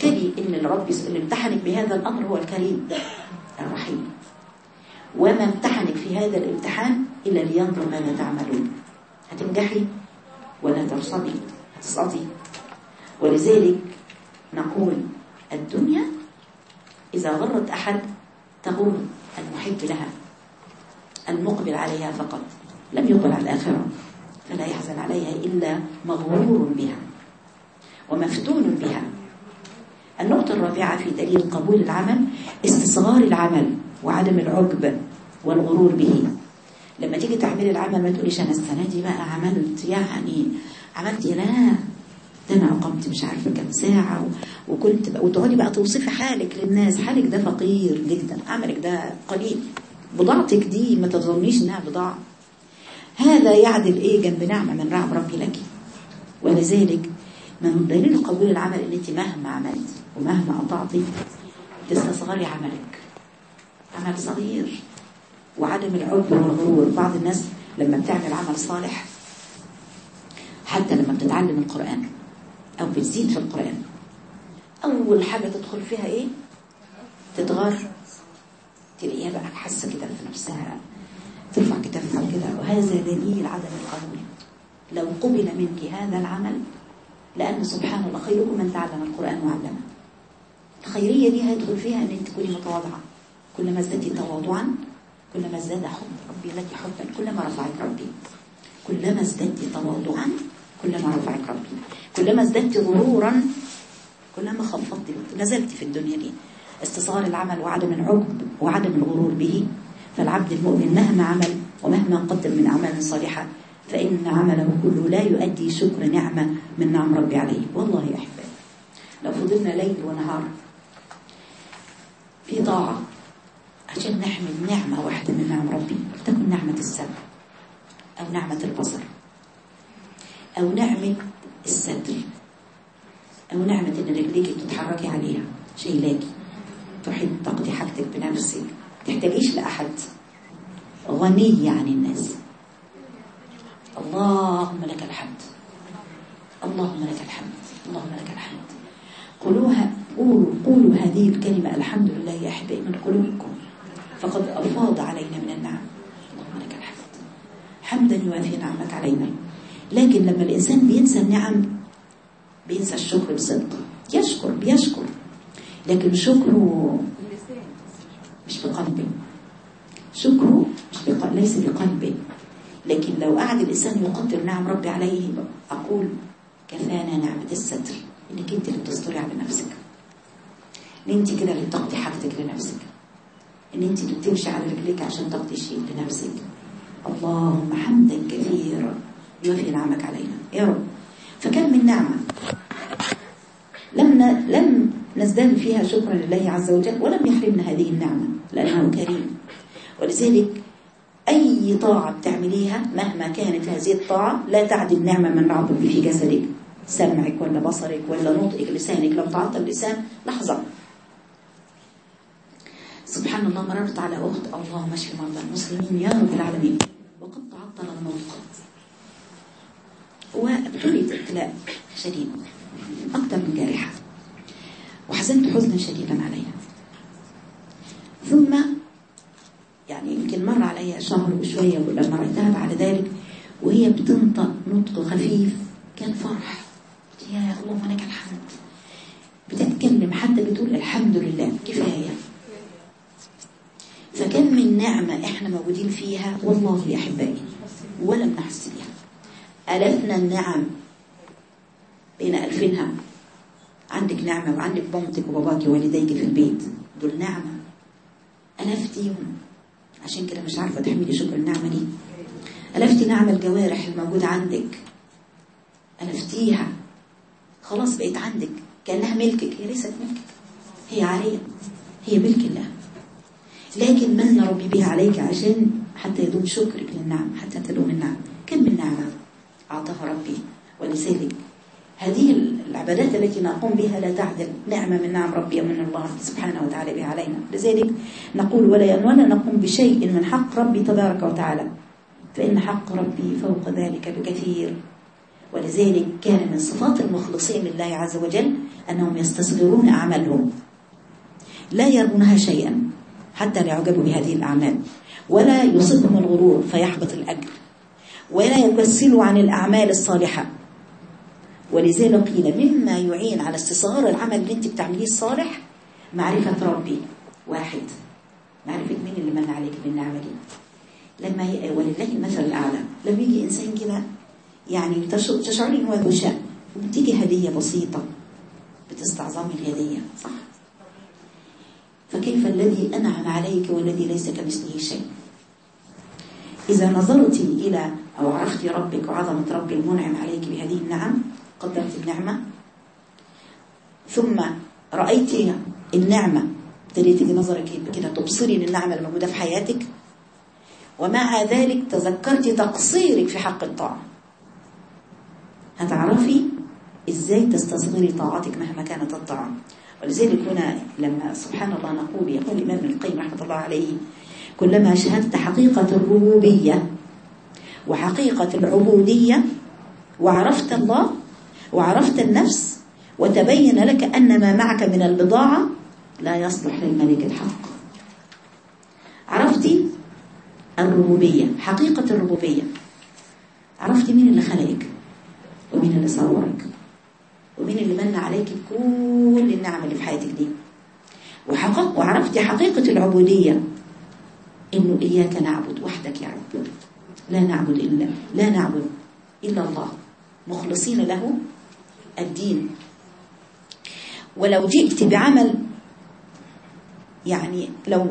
تأكدي إن الرب اللي امتحنك بهذا الأمر هو الكريم الرحيم، وما امتحنك في هذا الامتحان إلا لينظر ماذا تعملون، هتنجحي ولا ترصدي، هتسقطي. ولذلك نقول الدنيا إذا غرت أحد تغر المحب لها المقبل عليها فقط، لم يقبل على الآخرة، فلا يحزن عليها إلا مغرور بها ومفتون بها. النقطة الرابعة في دليل قبول العمل استصغار العمل وعدم العجب والغرور به. لما تيجي تعملي العمل ما تقوليش أنا السنة دي بقى عملت لا ده أنا أقمت مش عارفة كم ساعة وكنت بقى، وتقعدي بقى توصفي حالك للناس، حالك ده فقير جدا، عملك ده قليل، بضاعتك دي ما تظنيش إنها بضاعة. هذا يعدل إيه جنب نعمة من نعم ربي لك. ولذلك من دليل قبول العمل ان انت مهما عملت ومهما قطعتي تستصغري عملك، عمل صغير، وعدم العجب والغرور. بعض الناس لما بتعمل عمل صالح، حتى لما بتتعلم القرآن او بتزيد في القرآن، اول حاجة تدخل فيها ايه؟ تتغر، تلاقيها بقى حاسة كده في نفسها، ترفع كتافها كده، وهذا دليل عدم القبول. لو قبل منك هذا العمل، لأن سبحان الله خيركم من تعلم القرآن وعلمه، الخيرية دي هيدخل فيها أن انت تكوني متواضعة. كلما ازددتي تواضعا كلما ازداد حب ربي لك حبا، كلما رفعك ربي. كلما ازددتي تواضعا كلما رفعك ربي. كلما ازددتي غرورا كلما خفضتي نزلتي في الدنيا دي. استصغار العمل وعدم العجب وعدم الغرور به. فالعبد المؤمن مهما عمل ومهما قدم من أعمال صالحة فإن عمله كله لا يؤدي شكر نعمة من نعم ربي عليه. والله يا أحبابي لو فضلنا ليل ونهار في طاعة عشان نحمل نعمة واحدة من نعم ربي، تكون نعمة السمع أو نعمة البصر أو نعمة الستر أو نعمة إن رجليك تتحركي عليها شيلاكي تروحي تقضي حاجتك بنفسك، تحتاجيش لأحد، غني عن الناس. اللهم لك الحمد، اللهم لك الحمد، اللهم لك الحمد. قولوا هذه الكلمة الحمد لله يا أحبائي من قلوبكم، فقد أفاض علينا من النعم. اللهم لك الحمد حمدا يوافي نعمك علينا. لكن لما الإنسان بينسى النعم بينسى الشكر بصدق، بيشكر لكن شكره مش بقلبه، شكره ليس بقلبه. لكن لو قعد الإنسان يقدر نعم ربي عليه، أقول كفانا نعمة الستر، إنك أنت اللي بتستري على نفسك، إن أنت كده اللي بتقضي حاجتك لنفسك، إن أنت اللي بتمشي على رجلك عشان تقضي شيء لنفسك. اللهم حمدا كثيرا يوفي نعمك علينا يا رب. فكم من نعمة لم نزداد فيها شكرا لله عز وجل، ولم يحرمنا هذه النعمة لأنه كريم. ولذلك أي طاعة بتعمليها مهما كانت هذه الطاعة لا تعدل نعمة من ربك في جسدك، سمعك ولا بصرك ولا نطقك لسانك. لو تعطل اللسان لحظة، سبحان الله، مررت على أخت، اللهم اشف مرضى المسلمين يا رب العالمين، وقد تعطل النطق وابتليت ابتلاء شديد أكثر من جارحة، وحزنت حزنا شديدا عليها. ثم يعني يمكن مر عليها شهر وشوية، ولما رأيتها بعد ذلك وهي بتنطق نطق خفيف كان فرح، يا اللهم لك الحمد، بتتكلم حتى بتقول الحمد لله كفاية. فكم من نعمة احنا موجودين فيها والله يا أحبائي ولم نحس بها. ألفنا النعم بين ألفينها. عندك نعمة وعندك مامتك وباباك ووالديك في البيت، دول نعمة ألفتيهم، عشان كده مش عارفة تحملي شكر النعمة دي. ألفتي نعمة الجوارح الموجودة عندك، ألفتيها، خلاص بقيت عندك كأنها ملكك. هي ليست ملكك، هي عارية، هي ملك الله، لكن من ربي بها عليك عشان حتى يدوم شكرك للنعم، حتى تدوم النعم. كم من نعمة أعطاها ربي. ولذلك هذه العبادات التي نقوم بها لا تعدل نعمة من نعم ربي ومن الله سبحانه وتعالى بها علينا. لذلك نقول ولا نقوم بشيء من حق ربي تبارك وتعالى، فإن حق ربي فوق ذلك بكثير. ولذلك كان من صفات المخلصين لله عز وجل أنهم يستصغرون أعمالهم، لا يرونها شيئا حتى لا يعجبوا بهذه الأعمال، ولا يصيبهم الغرور فيحبط الأجر، ولا يكسلوا عن الأعمال الصالحة. ولذلك قيل مما يعين على استصغار العمل اللي انت بتعمليه الصالح معرفة ربي. واحد، معرفة مين اللي من عليك بالنعمة دي. ولله المثل الأعلى. لما يجي إنسان كده يعني تشعري إن هو ذو شأن وبتيجي هدية بسيطة بتستعظمي الهدية، صح؟ فكيف الذي أنعم عليك والذي ليس كمثله شيء؟ إذا نظرت إلى أو عرفت ربك وعظمة ربي المنعم عليك بهذه النعم، قدرت النعمة، ثم رأيت النعمة، ابتديت نظرك كده تبصري للنعمة الموجودة في حياتك، ومع ذلك تذكرت تقصيرك في حق الطاعة، هتعرفي إزاي تستصغري طاعتك مهما كانت الطاعة. ولذلك هنا لما سبحان الله نقول، يقول الإمام ابن القيم رحمة الله عليه: كلما شهدت حقيقة الربوبية وحقيقة العبودية وعرفت الله وعرفت النفس وتبين لك أن ما معك من البضاعة لا يصلح للملك الحق. عرفتي الربوبية، حقيقة الربوبية، عرفتي مين اللي خلقك ومين اللي صورك ومين اللي من عليك بكل النعم اللي في حياتك دي، وعرفتي حقيقة العبودية، إنه إياك نعبد، وحدك يا رب، لا نعبد إلا الله مخلصين له الدين. ولو جئت بعمل يعني لو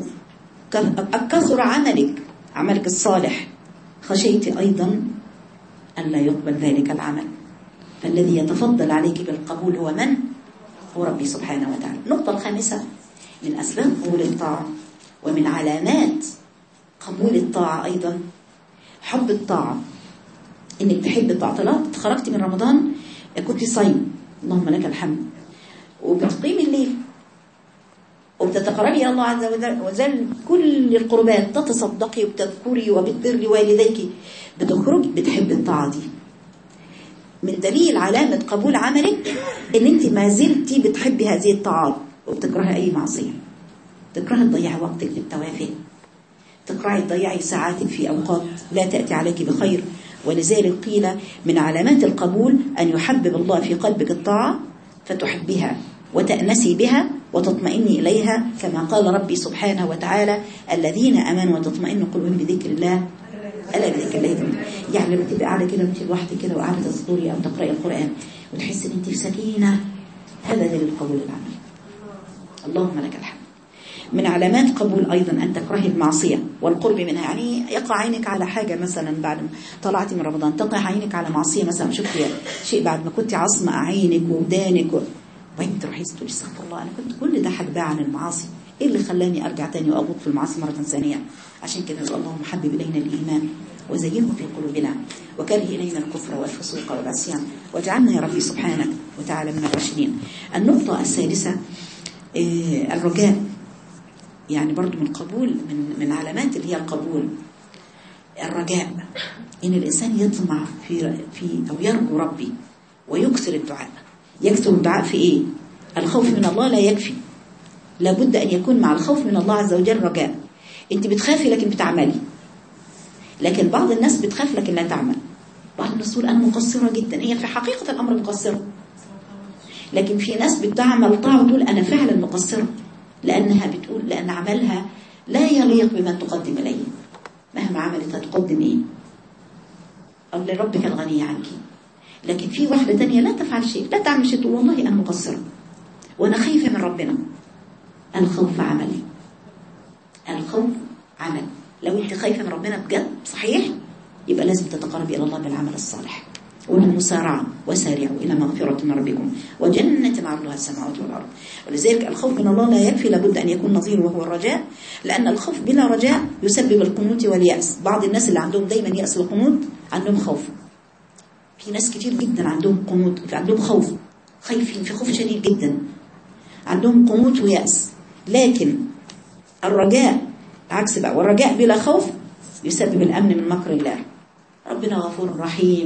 كثر عملك الصالح، خشيت أيضا أن لا يقبل ذلك العمل. فالذي يتفضل عليك بالقبول هو من؟ هو ربي سبحانه وتعالى. النقطة الخامسة من أسباب قبول الطاعة ومن علامات قبول الطاعة أيضا حب الطاعة، إنك تحب الطاعة. طلعت خرجت من رمضان كنت صايم، اللهم لك الحمد، وبتقيمي الليل وبتتقربي إلى الله عز وجل كل القربات، تتصدقي وبتذكري وبتبري والديك، بتخرج بتحب الطاعة دي. من دليل علامة قبول عملك إن أنت ما زلتي بتحبي هذه الطاعات وبتكرهي أي معصية. تكرهي تضيعي وقتك في التوافه، تكرهي تضيعي ساعاتك في أوقات لا تأتي عليك بخير. ولذلك قيل من علامات القبول أن يحبب الله في قلبك الطاعة فتحبها وتأنسي بها وتطمئني إليها، كما قال ربي سبحانه وتعالى: الذين أمنوا وتطمئن قلوبهم بذكر الله ألا بذكر الله. يعني لما تبقى قاعدة كده وانت لوحدك كده وقاعدة تذكري أو تقرأي القرآن وتحسي ان انت في سكينة، هذا دليل قبول العمل. اللهم لك الحمد. من علامات قبول أيضا أن تكرهي المعصية والقرب منها. يعني يقع عينك على حاجة مثلا بعد ما طلعتي من رمضان، تقع عينك على معصية مثلا، شفتي شيء بعد ما كنت عصمة عينك ودانك وين تروحي تقولي استغفر الله، أنا كنت كل ده حجباه عن المعاصي، إيه اللي خلاني أرجع تاني وأغوط في المعاصي مرة ثانية؟ عشان كده اللهم حبب إلينا الإيمان وزينه في قلوبنا وكره إلينا الكفر والفسوق والعصيان واجعلنا يا ربي سبحانك وتعالى من الراشدين. النقطة السادسة الرجاء، يعني برضو من قبول من علامات اللي هي القبول الرجاء، إن الإنسان يطمع في أو يرجو ربي ويكثر الدعاء. يكثر الدعاء في إيه؟ الخوف من الله لا يكفي، لابد أن يكون مع الخوف من الله عز وجل رجاء. أنت بتخافي لكن بتعملي، لكن بعض الناس بتخاف لكن لا تعمل. بعض الناس تقول أنا مقصرة جدا، هي في حقيقة الأمر مقصرة، لكن في ناس بتعمل طاعة وتقول أنا فعلا مقصرة، لأنها بتقول لأن عملها لا يليق بما تقدم إليه. مهما عملت هتقدم إيه؟ أو لربك الغني عنك. لكن في واحدة تانية لا تفعل شيء، لا تعمل شيء، تقول والله أنا مقصرة وأنا خايفة من ربنا. الخوف عمل، الخوف عمل. لو أنت خايفة من ربنا بجد صحيح، يبقى لازم تتقربي إلى الله بالعمل الصالح والمسارعة، وسارعوا إلى مغفرة من ربكم وجنة عرضها السماوات والأرض. ولذلك الخوف من الله لا يكفي، لابد أن يكون نظير وهو الرجاء، لأن الخوف بلا رجاء يسبب القنوط واليأس. بعض الناس اللي عندهم دايما يأس وقنوط عندهم خوف. في ناس كتير جدا عندهم قنوط، عندهم خوف، خايفين في خوف شديد جدا، عندهم قنوط ويأس. لكن الرجاء عكس بقى، والرجاء بلا خوف يسبب الأمن من مكر الله. ربنا غفور رحيم،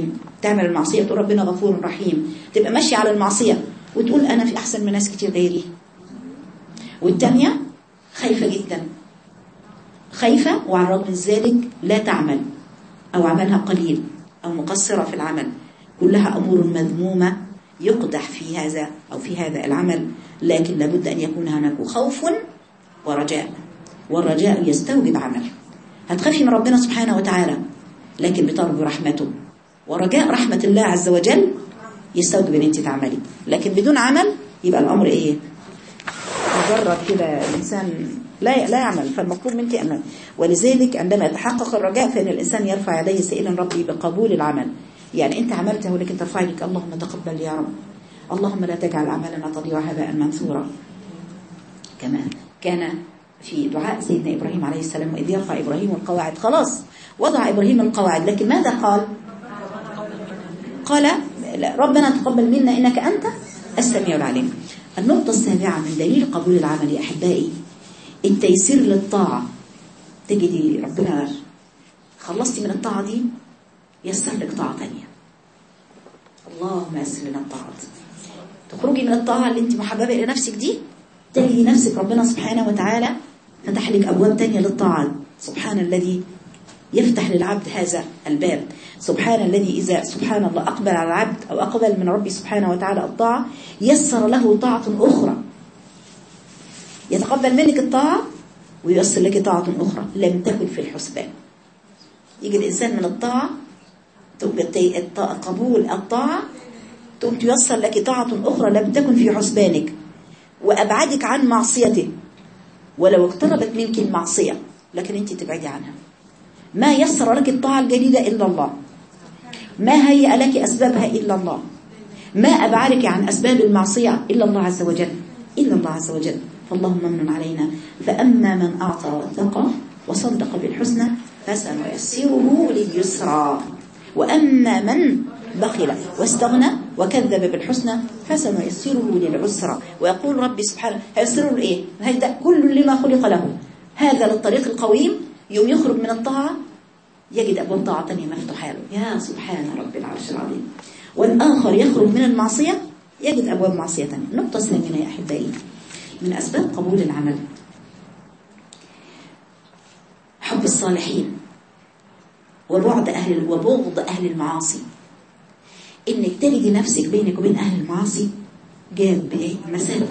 تعمل المعصية تقول ربنا غفور رحيم، تبقى ماشية على المعصية وتقول أنا في أحسن من ناس كتير غيري. والتانية خايفة جدا، خايفة وعلى الرغم من ذلك لا تعمل أو عملها قليل أو مقصرة في العمل، كلها أمور مذمومة يقدح في هذا أو في هذا العمل. لكن لابد أن يكون هناك خوف ورجاء، والرجاء يستوجب عمل. هتخافي من ربنا سبحانه وتعالى لكن بترجو رحمته، ورجاء رحمة الله عز وجل يستوجب ان انت تعملي. لكن بدون عمل يبقى الامر ايه؟ مجرد كده الانسان لا يعمل. فالمطلوب منك ان، ولذلك عندما يتحقق الرجاء فان الانسان يرفع يديه سائلا ربي بقبول العمل. يعني انت عملته ولكن ترفع يدك اللهم تقبل يا رب، اللهم لا تجعل اعمالنا تضيع هباء منثورا. كما كان في دعاء سيدنا إبراهيم عليه السلام وإذ يرفع إبراهيم القواعد، خلاص وضع إبراهيم القواعد، لكن ماذا قال؟ قال ربنا تقبل منا إنك أنت السميع العليم. النقطة السابعة من دليل قبول العمل يا أحبائي التيسير للطاعة. تجدي ربنا خلصتي من الطاعة دي يسر لك طاعة تانية. اللهم يسر لنا الطاعات، تخرجي من الطاعة اللي انت محببة إلى نفسك دي، تجدي نفسك ربنا سبحانه وتعالى فتح لك أبواب تانية للطاعة. سبحان الذي يفتح للعبد هذا الباب، سبحان الذي إذا سبحان الله أقبل على العبد أو أقبل من ربي سبحانه وتعالى الطاعة يسر له طاعة أخرى، يتقبل منك الطاعة وييسر لك طاعة أخرى لم تكن في الحسبان. يجي الإنسان من الطاعة قبول الطاعة تقوم تيسر لك طاعة أخرى لم تكن في حسبانك وأبعدك عن معصيته، ولو اقتربت منك المعصية لكن أنت تبعدي عنها. ما يسر لك الطاعة الجديدة إلا الله، ما هيأ لك أسبابها إلا الله، ما أبعدك عن أسباب المعصية إلا الله عز وجل، إلا الله عز وجل. فاللهم من علينا. فأما من أعطى واتقى وصدق بالحسنى فسنيسره لليسرى، وأما من بخل واستغنى وكذب بالحسنى فسنيسره للعسرى. ويقول ربي سبحانه هيسره لإيه؟ هيدا كل لما خلق له، هذا للطريق القويم. يوم يخرج من الطاعة يجد أبواب طاعة تانية مفتوحة له، يا سبحان رب العرش العظيم. والآخر يخرج من المعصية يجد أبواب معصية تانية. النقطة الثامنة يا أحبائي من أسباب قبول العمل حب الصالحين وبغض أهل المعاصي. إنك تجدي نفسك بينك وبين أهل المعاصي جاب بإيه؟ مسافة،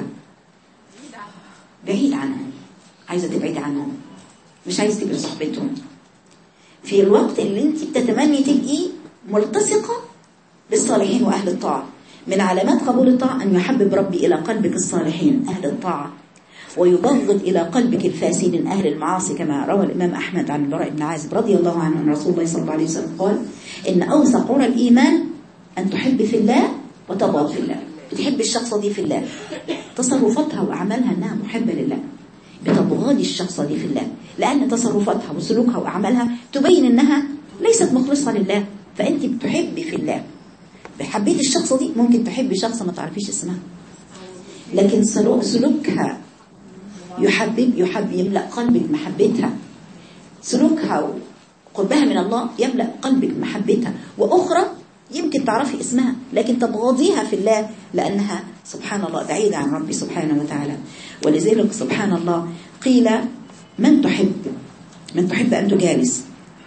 بعيد عنهم، عايزة تبعد عنهم، مش عايز تبقى صحبتهم. في الوقت اللي انت بتتمني تبقي ملتصقة بالصالحين وأهل الطاعة. من علامات قبول الطاعة أن يحبب ربي إلى قلبك الصالحين أهل الطاعة ويبغض إلى قلبك الفاسدين أهل المعاصي، كما روى الإمام أحمد عن البراء بن عازب رضي الله عنه أن رسول الله صلى الله عليه وسلم قال إن أوثق عرى الإيمان أن تحب في الله وتبغض في الله. بتحب الشخصة دي في الله، تصرفاتها وأعمالها أنها محبة لله، بتبغضي الشخصة دي في الله لأن تصرفاتها وسلوكها وأعمالها تبين أنها ليست مخلصة لله، فأنت بتحبي في الله. بحبيت الشخصة دي ممكن تحبي شخصة ما تعرفيش اسمها، لكن سلوكها يحب يملأ قلبك محبتها، سلوكها وقربها من الله يملأ قلبك محبتها. وأخرى يمكن تعرفي اسمها لكن تبغضيها في الله لأنها سبحان الله بعيدة عن ربي سبحانه وتعالى. ولذلك سبحان الله قيل من تحب أن تجالس.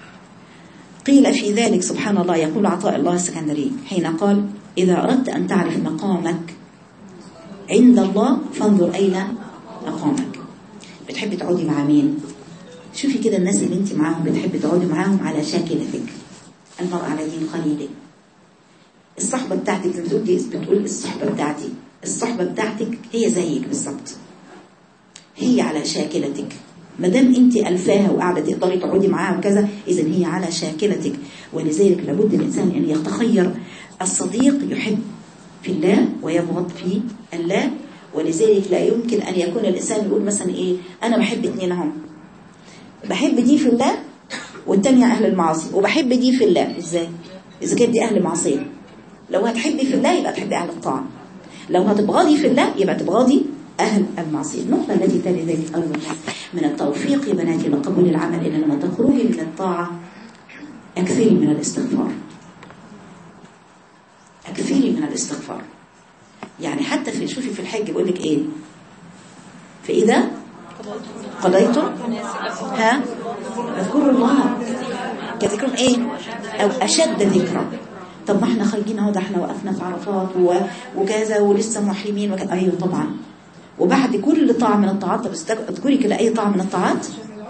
قيل في ذلك سبحان الله يقول عطاء الله السكندري حين قال إذا أردت أن تعرف مقامك عند الله فانظر أين مقامك. بتحب تقعدي مع مين؟ شوفي كده الناس اللي انت معاهم بتحب تقعدي معاهم على شاكلتك. المرء على دين خليله. الصحبة بتاعتك بتقول الصحبة بتاعتك هي زيك بالظبط، هي على شاكلتك. مادام انت ألفاها وقاعدة تقدري تقعدي معاها وكذا إذن هي على شاكلتك. ولذلك لابد الإنسان أن يتخير الصديق يحب في الله ويبغض في الله. ولذلك لا يمكن أن يكون الإنسان يقول مثلا إيه أنا بحب اتنين هم، بحب دي في الله والتانية أهل المعاصي، وبحب دي في الله. إزاي؟ إذا كانت دي أهل معصية. لو هتحبي في الله يبقى تحبي أهل الطاعة، لو هتبغضي في الله يبقى تبغضي أهل المعصية. النقطة التي تلي ذلك أيضا من التوفيق يا بناتي لقبول العمل إن لما تخرجي من الطاعة أكثري من الاستغفار. الاستغفار. يعني حتى في شوفي في الحج بيقول لك ايه؟ فإذا قضيتم اذكروا الله كذكرهم ايه او اشد ذكرى. طب ما احنا خارجين اهو، ده احنا وقفنا في عرفات وكذا ولسه محرمين ايوه طبعا. وبعد كل طاعه من الطاعات، طب اذكري كده اي طاعه من الطاعات،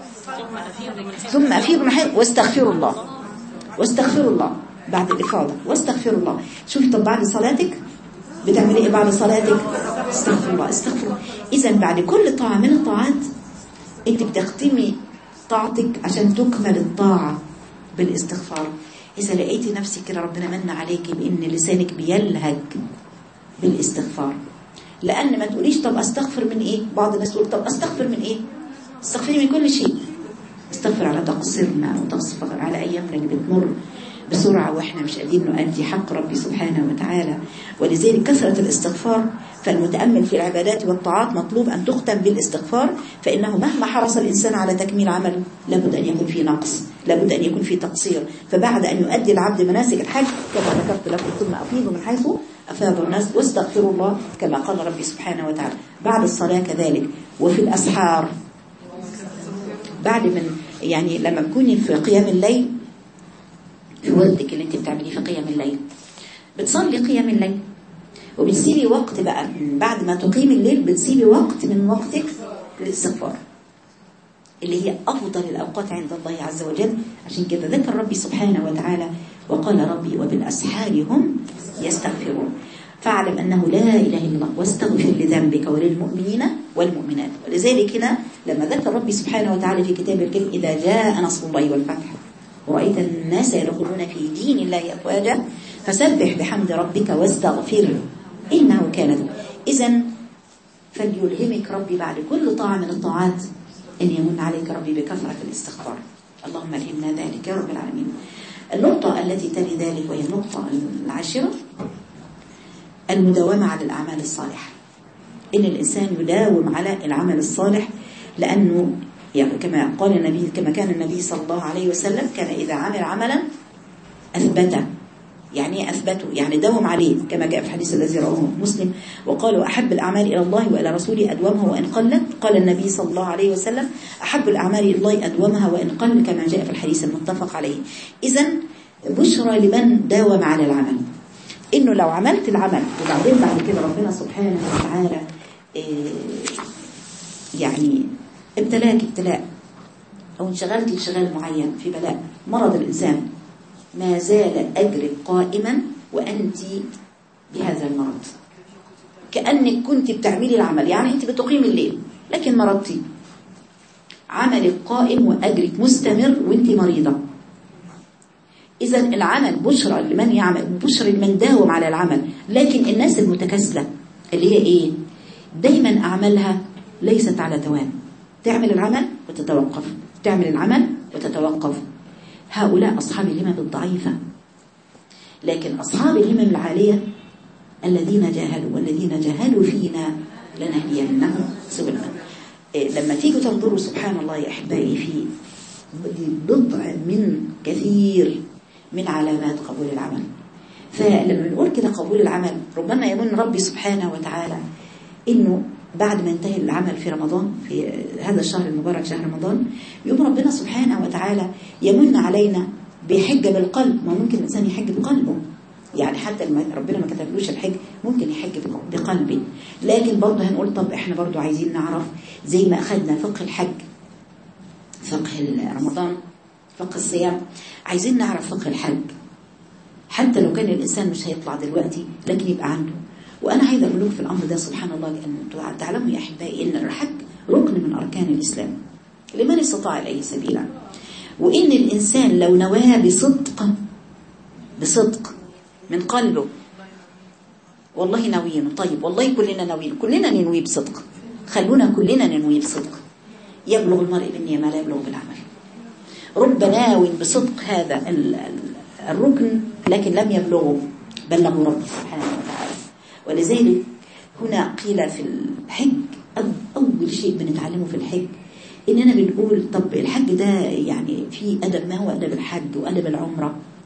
ثم افيضوا من حيث واستغفروا الله، واستغفروا الله بعد الافاضه، واستغفروا الله. شوفي طب بعد صلاتك بتعملي ايه؟ بعد صلاتك استغفر الله، استغفر الله. اذا بعد كل طاعه من الطاعات انت بتختمي طاعتك عشان تكمل الطاعه بالاستغفار. إذا لقيتي نفسك كده ربنا من عليكي بإن لسانك بيلهج بالاستغفار، لأن ما تقوليش طب أستغفر من إيه. بعض الناس تقول طب أستغفر من إيه؟ استغفري من كل شيء. استغفر على تقصيرنا، وتغفر على أيامنا اللي بتمر بسرعة وإحنا مش قادرين نؤدي حق ربي سبحانه وتعالى. ولذلك كثرة الاستغفار، فالمتأمل في العبادات والطاعات مطلوب أن تختم بالاستغفار، فإنه مهما حرص الإنسان على تكميل عمله لابد أن يكون فيه نقص، لابد أن يكون فيه تقصير. فبعد أن يؤدي العبد مناسك الحج كما ذكرت لكم ثم أفيضوا من حيث أفاض الناس واستغفروا الله كما قال ربي سبحانه وتعالى. بعد الصلاة كذلك، وفي الأسحار بعد من يعني لما تكوني في قيام الليل، في وردك اللي انت بتعمليه في قيام الليل، بتصلي قيام الليل وبتسيبي وقت بقى بعد ما تقيم الليل، بتسيبي وقت من وقتك للاستغفار اللي هي أفضل الأوقات عند الله عز وجل. عشان كده ذكر ربي سبحانه وتعالى وقال ربي وبالأسحار هم يستغفرون. فاعلم أنه لا إله إلا الله واستغفر لذنبك وللمؤمنين والمؤمنات. ولذلك هنا لما ذكر ربي سبحانه وتعالى في كتابه الكريم إذا جاء نصر الله والفتح ورأيت الناس يدخلون في دين الله أفواجا فسبح بحمد ربك واستغفر إنه كان. إذن فليلهمك ربي بعد كل طاعة من الطاعات أن يمن عليك ربي بكثرة الاستغفار. اللهم الهمنا ذلك يا رب العالمين. النقطة التي تلي ذلك وهي النقطة العاشرة المداومة على الأعمال الصالحة. إن الإنسان يداوم على العمل الصالح، لأنه يعني كما قال النبي، كما كان النبي صلى الله عليه وسلم كان إذا عمل عملا أثبته. يعني أثبته يعني داوم عليه، كما جاء في الحديث الذي رواه مسلم وقالوا أحب الأعمال إلى الله وإلى رسوله أدومها وإن قلت. قال النبي صلى الله عليه وسلم أحب الأعمال إلى الله أدومها وإن قل، كما جاء في الحديث المتفق عليه. إذن بشرى لمن داوم على العمل، إنه لو عملت العمل وبعدين بعد كده ربنا سبحانه وتعالى يعني ابتلاك ابتلاء أو انشغلت انشغال معين في بلاء مرض الإنسان، ما زال أجرك قائما وأنت بهذا المرض، كأنك كنت بتعملي العمل. يعني أنت بتقيم الليل لكن مرضتي، عملك قائم وأجرك مستمر وأنت مريضة. إذا العمل بشرى لمن يعمل، بشرى لمن داوم على العمل. لكن الناس المتكاسلة اللي هي إيه؟ دايما أعمالها ليست على دوام، تعمل العمل وتتوقف، تعمل العمل وتتوقف. هؤلاء أصحاب الهمم الضعيفة. لكن أصحاب الهمم العالية الذين جاهدوا والذين جاهدوا فينا لنهدينهم سبلنا. لما تيجوا تنظروا سبحان الله يا أحبائي في بضع من كثير من علامات قبول العمل. فلما نقول كده قبول العمل، ربما يمن ربي سبحانه وتعالى إنه بعد ما ينتهي العمل في رمضان، في هذا الشهر المبارك شهر رمضان، يوم ربنا سبحانه وتعالى يمن علينا بحج بالقلب. ما ممكن الإنسان يحج بقلبه، يعني حتى ربنا ما كتبلوش الحج ممكن يحج بقلبه. لكن برضه هنقول طب احنا برضه عايزين نعرف زي ما أخذنا فقه الحج، فقه رمضان، فقه الصيام، عايزين نعرف فقه الحج. حتى لو كان الإنسان مش هيطلع دلوقتي لكن يبقى عنده. وأنا عايزة أقول لكم في الأمر ده سبحان الله أن تعلموا يا أحبائي أن الحج ركن من أركان الإسلام لمن استطاع إليه سبيلا. وإن الإنسان لو نواه بصدق من قلبه، والله ناويينه، طيب والله كلنا ناويين، كلنا ننوي بصدق، خلونا كلنا ننوي بصدق. يبلغ المرء بالنية ما لا يبلغ بالعمل. رب ناو بصدق هذا الركن لكن لم يبلغه، بلغه ربي سبحانه وتعالى. ولذلك هنا قيل في الحج أول شيء بنتعلمه في الحج إننا بنقول طب الحج ده يعني في أدب، ما هو أدب الحج وأدب العمرة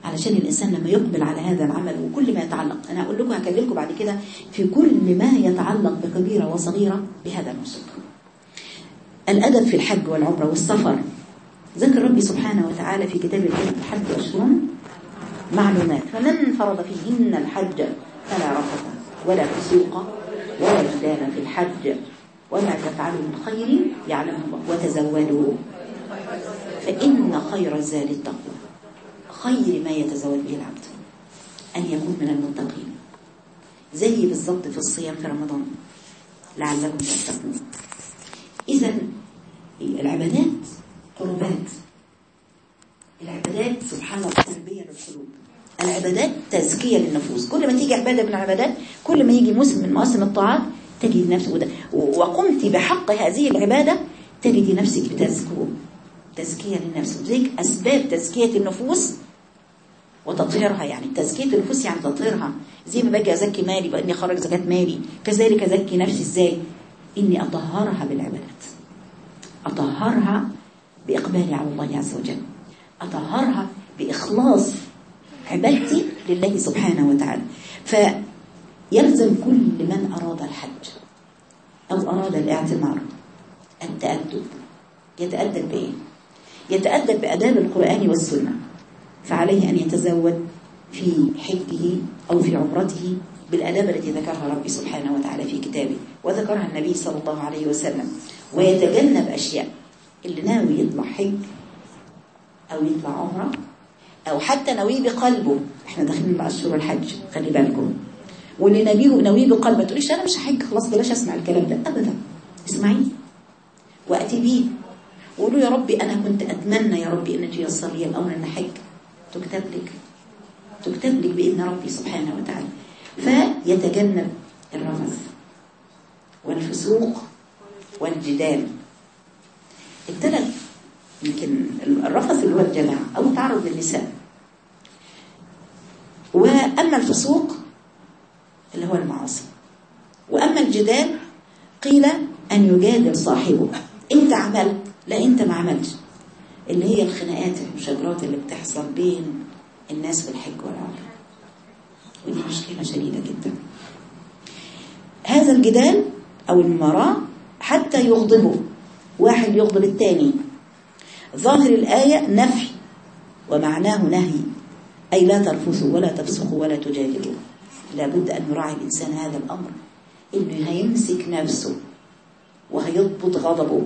علشان الإنسان لما يقبل على هذا العمل وكل ما يتعلق، أنا أقول لكم هكلمكم بعد كده في كل ما يتعلق بكبيرة وصغيرة بهذا النسك. الأدب في الحج والعمرة والسفر، ذكر ربي سبحانه وتعالى في كتاب الحج أشهر معلومات، فمن فرض فيهن الحج فلا رفث ولا فسوق ولا جدال في الحج وما تفعلوا من خير يعلمه الله وتزودوا فإن خير الزاد التقوى. خير ما يتزود به العبد أن يكون من المتقين، زي بالضبط في الصيام في رمضان لعلكم تتقون. إذا العبادات قربات، العبادات سبحان الله تربية للقلوب، العبادات تزكية للنفوس. كل ما تيجي عبادة من العبادات، كل ما يجي موسم من مواسم الطاعات تجد نفسك وقمت بحق هذه العبادة تجد نفسك تزكية للنفس. وذلك أسباب تزكية النفوس وتطهيرها، يعني تزكية النفوس يعني تطهيرها. زي ما باجي أزكي مالي بأني خرج زكاة مالي، كذلك أزكي نفسي إزاي؟ إني أطهرها بالعبادات، أطهرها بإقبالي على الله عز وجل، أطهرها بإخلاص عبادتي لله سبحانه وتعالى. فيلزم كل من أراد الحج أو أراد الاعتمار التأدب. يتأدب بإيه؟ يتأدب بأداب القرآن والسنة، فعليه أن يتزود في حجه أو في عمرته بالأداب التي ذكرها ربي سبحانه وتعالى في كتابه وذكرها النبي صلى الله عليه وسلم، ويتجنب أشياء. اللي ناوي يطلع حج أو يطلع عمرة أو حتى ناوي بقلبه، احنا داخلين مع أشهر الحج خلي بالكم، واللي ناوي بقلبه ما تقوليش أنا مش هحج خلاص بلاش أسمع الكلام ده، أبدا اسمعيه وأتي بيه وقولوا يا ربي أنا كنت أتمنى يا ربي أن تيسر لي الأمر أن حج، تكتب لك بإذن ربي سبحانه وتعالى. فيتجنب الرفث والفسوق والجدال. الثلاث، يمكن الرفث اللي هو الجماع أو التعرض للنساء، وأما الفسوق اللي هو المعاصي، وأما الجدال قيل أن يجادل صاحبه، أنت عملت لا أنت ما عملتش، اللي هي الخناقات المشاجرات اللي بتحصل بين الناس في الحج والعمرة، ودي مشكلة شديدة جدا. هذا الجدال أو المراء حتى يغضبه، واحد يغضب الثاني. ظاهر الآية نفي ومعناه نهي، أي لا ترفثوا ولا تفسقوا ولا تجادلوا. لابد أن يراعي الإنسان هذا الأمر، إنه هيمسك نفسه وهيضبط غضبه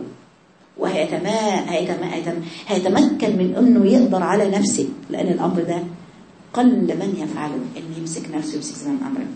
هيتمكن من أنه يقدر على نفسه، لأن الأمر ده قل من يفعله، أنه يمسك نفسه يمسك زمام أمره.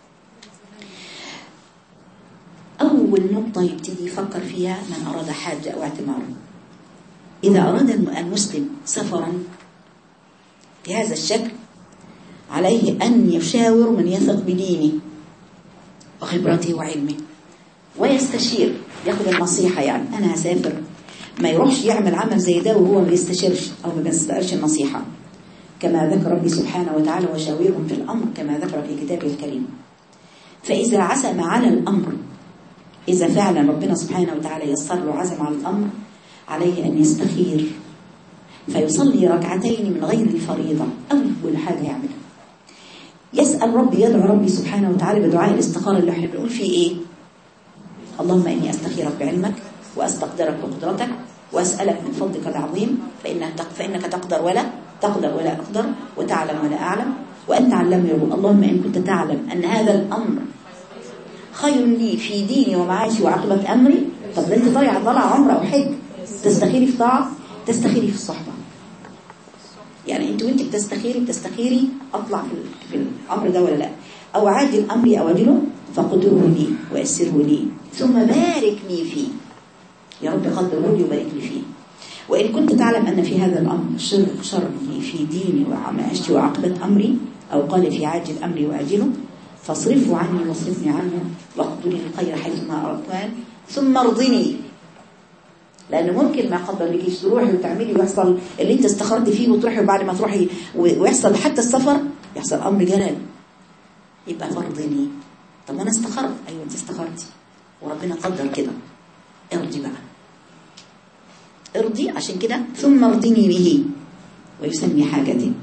أول نقطة يبتدي يفكر فيها من أراد حاجة أو اعتمار، إذا أراد المسلم سفرا بهذا الشكل عليه أن يشاور من يثق بدينه وخبرته وعلمه ويستشير، ياخذ النصيحة. يعني أنا هسافر، ما يروحش يعمل عمل زي ده وهو ما يستشيرش أو ما بيستقرش النصيحة، كما ذكر ربي سبحانه وتعالى وشاورهم في الأمر كما ذكر في كتابه الكريم. فإذا عزم على الأمر، إذا فعلا ربنا سبحانه وتعالى يسر له عزم على الأمر، عليه أن يستخير فيصلي ركعتين من غير الفريضة. أول حاجة يعملها يسأل ربي، يدعو ربي سبحانه وتعالى بدعاء الاستخارة اللي احنا بنقول فيه إيه؟ اللهم إني أستخيرك بعلمك وأستقدرك بقدرتك وأسألك من فضلك العظيم فإنك تقدر ولا أقدر وتعلم ولا أعلم وأنت علمني الغيوب. اللهم إن كنت تعلم أن هذا الأمر خير لي في ديني ومعاشي وعقبة أمري. طب أنت طالع عمره أو حج، تستخيري في طاعة، تستخيري في الصحبة. يعني أنت وأنت بتستخيري أطلع في الأمر ده ولا لا، أو عاجل أمري أو أجله فقدره لي ويسره لي ثم بارك لي فيه، يا رب قدره لي وبارك لي فيه. وإن كنت تعلم أن في هذا الأمر شر لي في ديني ومعاشي وعقبة أمري، أو قال في عاجل أمري وأجله، فاصرفه عني واصرفني عنه واقدر لي الخير حيثما أردت ثم ارضني. لأنه ممكن ما قدر لكيش تروحي وتعملي ويحصل اللي انت استخرتي فيه وتروحي، وبعد ما تروحي ويحصل حتى السفر يحصل أمر جلال، يبقى فرضني. طب أنا استخرت، أيوة انت استخرتي وربنا قدر كده، ارضي بقى، ارضي. عشان كده ثم ارضني به ويسمي حاجتي.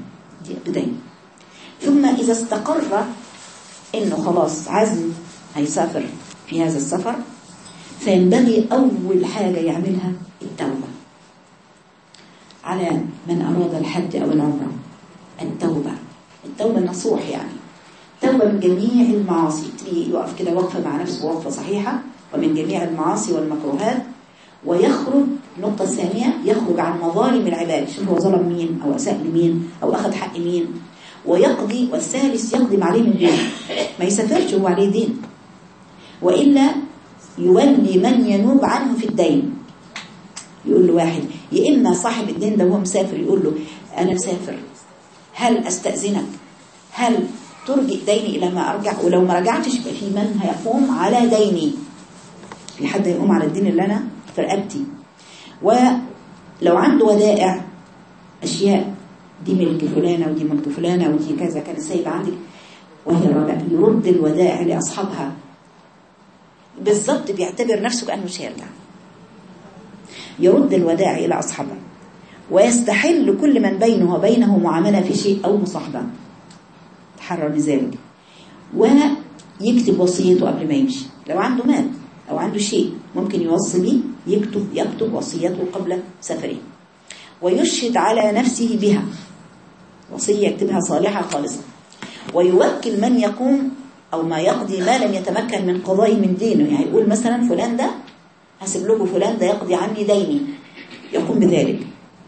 بدين. ثم إذا استقر إنه خلاص عزم هيسافر في هذا السفر، فينبغي أول حاجة يعملها التوبة. على من أراد الحج أو العمرة التوبة النصوح، يعني توبة من جميع المعاصي، يقف كده وقفة مع نفسه وقفة صحيحة، ومن جميع المعاصي والمكروهات، ويخرج. النقطة الثانية يخرج عن مظالم العباد، شوف هو ظلم مين أو أساء لمين أو أخذ حق مين، ويقضي. والثالث يقضي عليه من دين، ما يسافرش هو عليه دين، وإلا يولي من ينوب عنه في الدين. يقول له واحد، يا إما صاحب الدين ده وهو مسافر يقول له أنا مسافر، هل أستأذنك، هل ترجع ديني إلى ما أرجع؟ ولو ما رجعتش يبقى في من هيقوم على ديني، في حد يقوم على الدين اللي أنا في رقبتي. ولو عنده ودائع، أشياء دي ملك فلانة ودي ملك فلانة ودي كذا كان سايب عندك، وهي الرابع يرد الودائع لأصحابها. بالضبط بيعتبر نفسه كأنه مش هيرجع، يرد الودائع إلى أصحابها، ويستحل كل من بينه وبينه معاملة في شيء أو مصاحبة، تحرر بذلك. ويكتب وصيته قبل ما يمشي، لو عنده مال أو عنده شيء ممكن يوصي به، يكتب وصيته قبل سفره، ويشهد على نفسه بها، وصية يكتبها صالحة خالصة، ويوكل من يقوم أو ما يقضي ما لم يتمكن من قضائه من دينه. يعني يقول مثلا فلان ده هسيب لكم فلان ده يقضي عني ديني، يقوم بذلك.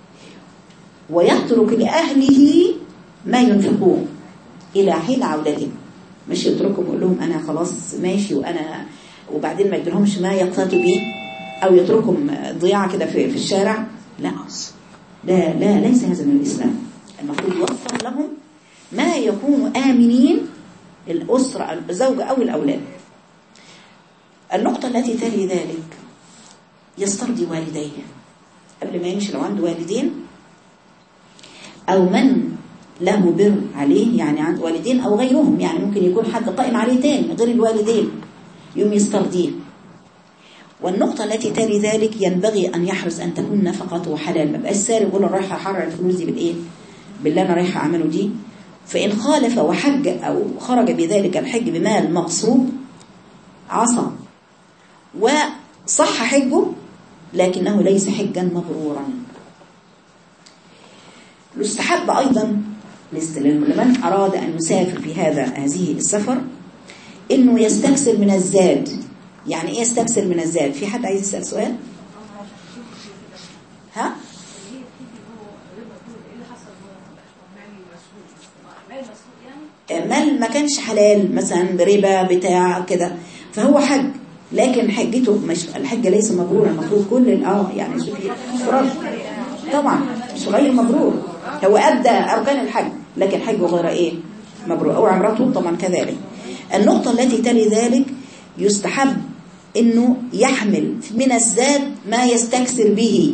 ويترك لأهله ما ينفقون إلى حين عودته، مش يتركهم يقول لهم أنا خلاص ماشي وبعدين ما يدرهمش ما يقتاتوا به، أو يتركهم ضياعة كده في الشارع. لا ليس هذا من الإسلام. المفروض يوفر لهم ما يكون آمنين، الأسرة الزوجة أو الأولاد. النقطة التي تلي ذلك يسترضي والديه قبل ما يمشي، لو عنده والدين أو من له بر عليه، يعني عند والدين أو غيرهم، يعني ممكن يكون حد قائم عليه تاني غير الوالدين، يوم يسترضيه. والنقطة التي تلي ذلك ينبغي أن يحرص أن تكون نفقته حلال، ما بقاش سارق يقول رايح أحرر الفلوس دي بالإيه، بالله أنا رايح أعمله دي. فإن خالف وحج أو خرج بذلك الحج بمال مغصوب عصى، وصح حجه لكنه ليس حجا مبرورا. يستحب أيضا لمن أراد أن يسافر في هذه السفر إنه يستكثر من الزاد. يعني إيه يستكثر من الزاد؟ في حد عايز يسأل سؤال؟ ها؟ مال ما كانش حلال مثلا بربا بتاع كده، فهو حج لكن حجته مش، الحج ليس مبرورا. المفروض كل يعني شوفي فرض طبعا مش غير مبرور، هو أدى أركان الحج لكن حجه غير إيه مبرور، أو عمرته طبعا كذلك. النقطة التي تلي ذلك يستحب إنه يحمل من الزاد ما يستكثر به،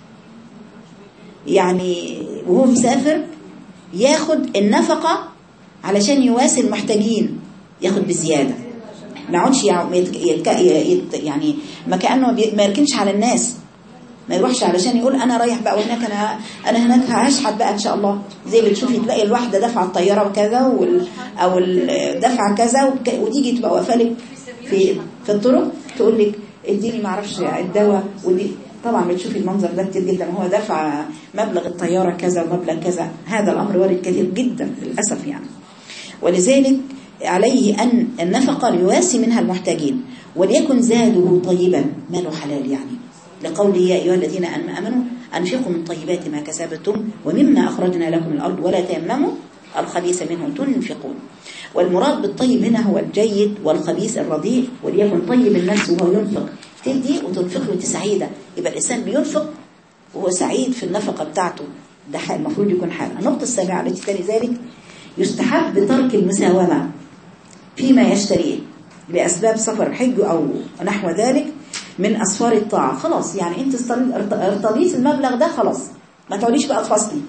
يعني وهو مسافر ياخد النفقة علشان يواسي المحتاجين، ياخد بزيادة، ما يقعدش يعني ما كأنه ما يركنش على الناس، ما يروحش علشان يقول أنا رايح بقى وهناك أنا هناك هشحت بقى إن شاء الله. زي بتشوفي تلاقي الواحدة دفع الطيارة وكذا أو الدفع كذا، وتيجي تبقى واقفة لك في الطرق تقول لك اديني ما اعرفش الدواء، ودي طبعا بتشوفي المنظر ده كتير جدا، هو دفع مبلغ الطيارة كذا ومبلغ كذا. هذا الأمر وارد كثير جدا للأسف يعني. ولذلك عليه أن النفقة يواسي منها المحتاجين، وليكن زاده طيبا ماله حلال، يعني لقوله يا أيها الذين آمنوا أنفقوا من طيبات ما كسبتم ومما أخرجنا لكم من الأرض ولا تيمموا الخبيث منه تنفقون. والمراد بالطيب هنا هو الجيد والخبيث الرديء. وليكن طيب النفس وهو ينفق، تدي وتنفق وانت سعيدة، يبقى الإنسان بينفق وهو سعيد في النفقة بتاعته، ده حال المفروض يكون حال. النقطة السابعة التي تلي ذلك يستحب ترك المساومة فيما يشتريه لأسباب سفر الحج أو نحو ذلك من أسفار الطاعة. خلاص يعني أنت ارتضيت المبلغ ده، خلاص ما تعوديش بقى تفصلي.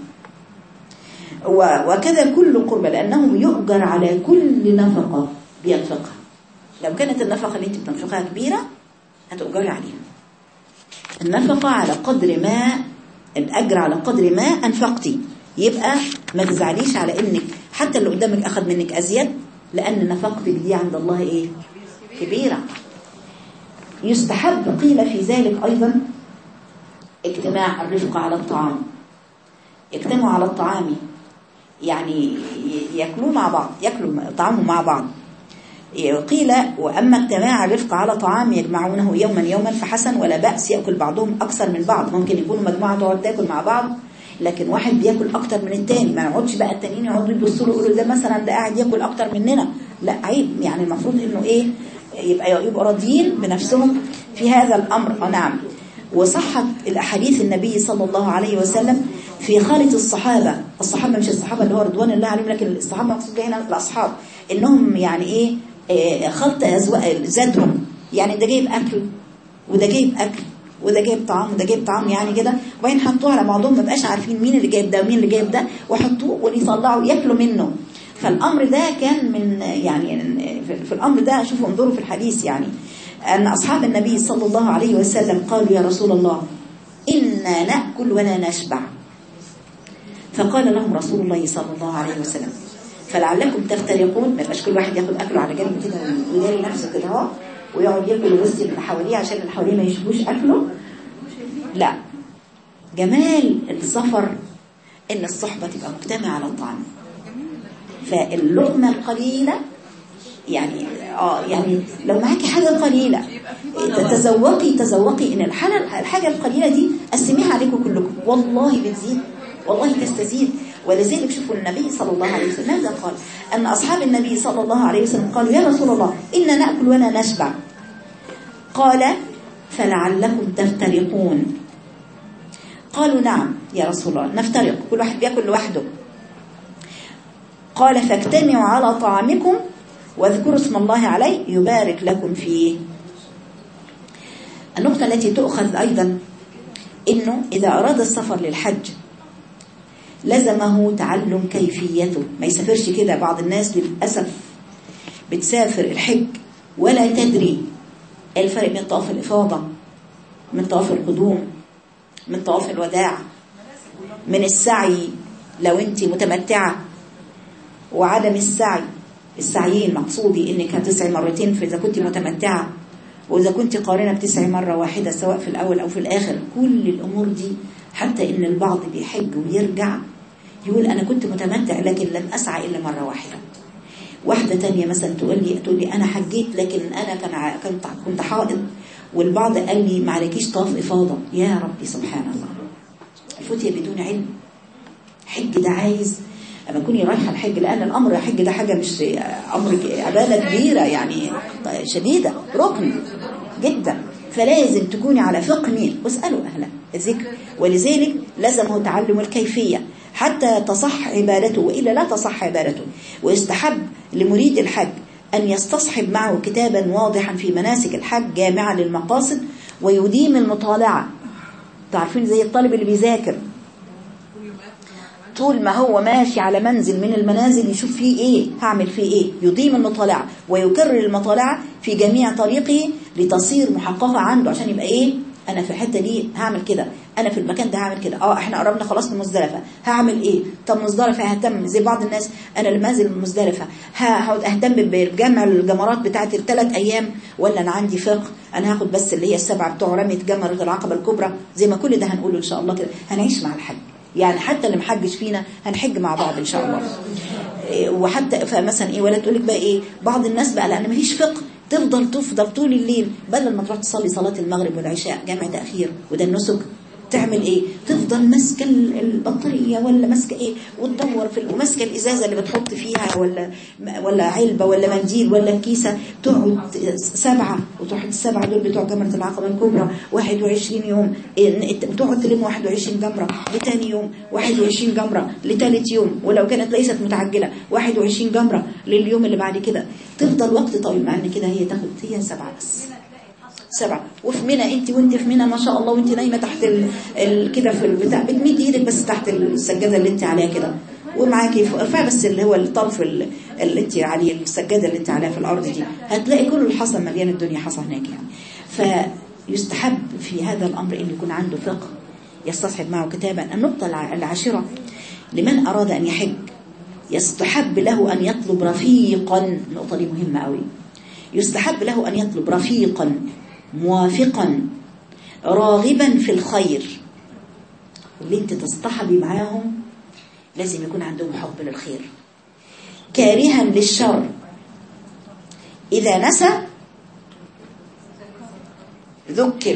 وكذا كل قربة، لأنه يؤجر على كل نفقة بينفقها. لو كانت النفقة اللي أنت بتنفقها كبيرة هتؤجري عليها. النفقة على قدر ما، الأجر على قدر ما أنفقتي. يبقى ما تزعليش على انك حتى اللي قدامك اخذ منك ازيد، لان نفقتك دي عند الله ايه؟ كبيرة. يستحب قيل في ذلك ايضا اجتماع الرفق على الطعام. يجتمعوا على الطعام يعني ياكلوا مع بعض، ياكلوا طعامهم مع بعض. قيل واما اجتماع الرفق على طعام يجمعونه يوما فحسن ولا بأس، يأكل بعضهم اكثر من بعض. ممكن يكونوا مجموعة تقعد تاكل مع بعض، لكن واحد بياكل اكتر من التاني، ما نقعدش بقى التانيين يقعدوا يبصوا له يقولوا ده مثلا ده قاعد ياكل اكتر مننا، لا عيب. يعني المفروض انه ايه، يبقوا راضيين بنفسهم في هذا الامر. نعم. وصحت الاحاديث النبي صلى الله عليه وسلم في خالة الصحابة مش الصحابة اللي هو رضوان الله عليهم، لكن الصحابة مقصود هنا الاصحاب، انهم يعني ايه خلط زادهم، يعني ده جايب اكل وده جايب اكل وده جايب طعام وده جايب طعام يعني كده، وبعدين حطوه على بعضهم، ما بقاش عارفين مين اللي جايب ده ومين اللي جايب ده، وحطوه ويطلعوا ياكلوا منه. فالامر ده كان من يعني في الامر ده شوفوا انظروا في الحديث، يعني ان اصحاب النبي صلى الله عليه وسلم قالوا يا رسول الله إنا نأكل ولا نشبع، فقال لهم رسول الله صلى الله عليه وسلم فلعلكم تفترقون. ما يبقاش كل واحد ياخد أكله على جنب كده ويداري نفسه كده اهو ويقعد ياكل وسط اللي حواليه عشان اللي حواليه ما يشبوش أكله. لا، جمال السفر إن الصحبة تبقى مجتمعة على الطعام. فاللقمة القليلة يعني يعني لو معاكي حاجة قليلة تذوقي ان الحاجة القليلة دي قسميها عليكم كلكم، والله بتزيد، والله تستزيد. ولذلك شوفوا النبي صلى الله عليه وسلم ماذا قال؟ أن أصحاب النبي صلى الله عليه وسلم قالوا يا رسول الله إنا نأكل ولا نشبع، قال فلعلكم تفترقون. قالوا نعم يا رسول الله نفترق، كل واحد بيأكل لوحده. قال فاجتمعوا على طعامكم واذكروا اسم الله عليه يبارك لكم فيه. النقطة التي تؤخذ أيضا إنه إذا أراد السفر للحج لزمه تعلم كيفيته، ما يسافرش كده. بعض الناس للأسف بتسافر الحج ولا تدري الفرق بين طواف الإفاضة من طواف القدوم من طواف الوداع من السعي لو أنت متمتعة وعدم السعيين. مقصودي انك هتسعي مرتين في اذا كنت متمتعة، واذا كنت قارنة بتسعي مرة واحدة سواء في الاول او في الاخر. كل الامور دي حتى ان البعض بيحج ويرجع يقول انا كنت متمتع لكن لم اسعى الا مرة واحدة. واحدة تانية مثلا تقول لي انا حجيت لكن انا كنت حائض، والبعض قال لي ما عليكيش طواف افاضة. يا ربي سبحان الله، الفتية بدون علم. حج ده عايز أما كوني رايحة الحج، لأن الأمر الحج ده حاجة مش أمر عبادة كبيرة يعني شديدة ركن جدا، فلازم تكوني على فقه واسألوا أهل الذكر. ولذلك لازم تعلم الكيفية حتى تصح عبادته، وإلا لا تصح عبادته. ويستحب لمريد الحج أن يستصحب معه كتابا واضحا في مناسك الحج جامعا للمقاصد ويديم المطالعة. تعرفين زي الطالب اللي بيذاكر طول ما هو ماشي على منزل من المنازل يشوف فيه ايه، هعمل فيه ايه، يديم المطالعة ويكرر المطالعة في جميع طريقه لتصير محققة عنده، عشان يبقى ايه، انا في الحتة دي هعمل كده، انا في المكان ده هعمل كده. احنا قربنا خلاص من مزدلفة، هعمل ايه؟ طب مزدلفة ههتم زي بعض الناس، انا لما انزل من مزدلفة ههتم بجمع الجمرات بتاعت ال3 ايام، ولا انا عندي فقه انا هاخد بس اللي هي 7 بتوع رمية جمرة العقبة الكبرى. زي ما كل ده هنقوله ان شاء الله كده، هنعيش مع الحج. يعني حتى اللي محجش فينا هنحج مع بعض ان شاء الله. وحتى فمثلا ايه، ولا تقولك بقى ايه، بعض الناس بقى لان مفيش فقه تفضل طول الليل بدل ما تروح تصلي صلاة المغرب والعشاء جمع تأخير وده النسك، تعمل ايه، تفضل ماسكه البطاريه ولا ماسكه ايه وتدور في وماسكه الازازه اللي بتحط فيها ولا علبه ولا منديل ولا كيسه، تقعد 7 وتروح ال7 دول بتوع جمره العقبه الكبرى 21 يوم، وتقعد تلم 21 جمره لتاني يوم، 21 جمره لتالت يوم، ولو كانت ليست متعجله 21 جمره لليوم اللي بعد كده. تفضل وقت طويل، مع ان كده هي تاخد هي 7 بس 7. وفي منى انت وانت في منى ما شاء الله وانت نايمه تحت كده في البتاع، بتمدي ايدك بس تحت السجاده اللي انت عليها كده، ومعاكي ارفعي بس اللي هو الطرف اللي انت عليه، السجاده اللي انت عليها في الارض دي، هتلاقي كل الحصى مليان، الدنيا حصى هناك يعني. فيستحب في هذا الامر ان يكون عنده فقه يستصحب معه كتابا. النقطه 10 لمن أراد أن يحج يستحب له أن يطلب رفيقا، النقطة دي مهمة قوي، يستحب له أن يطلب رفيقا موافقا راغبا في الخير. اللي انت تصطحبي معاهم لازم يكون عندهم حب للخير، كارها للشر، إذا نسى ذكر،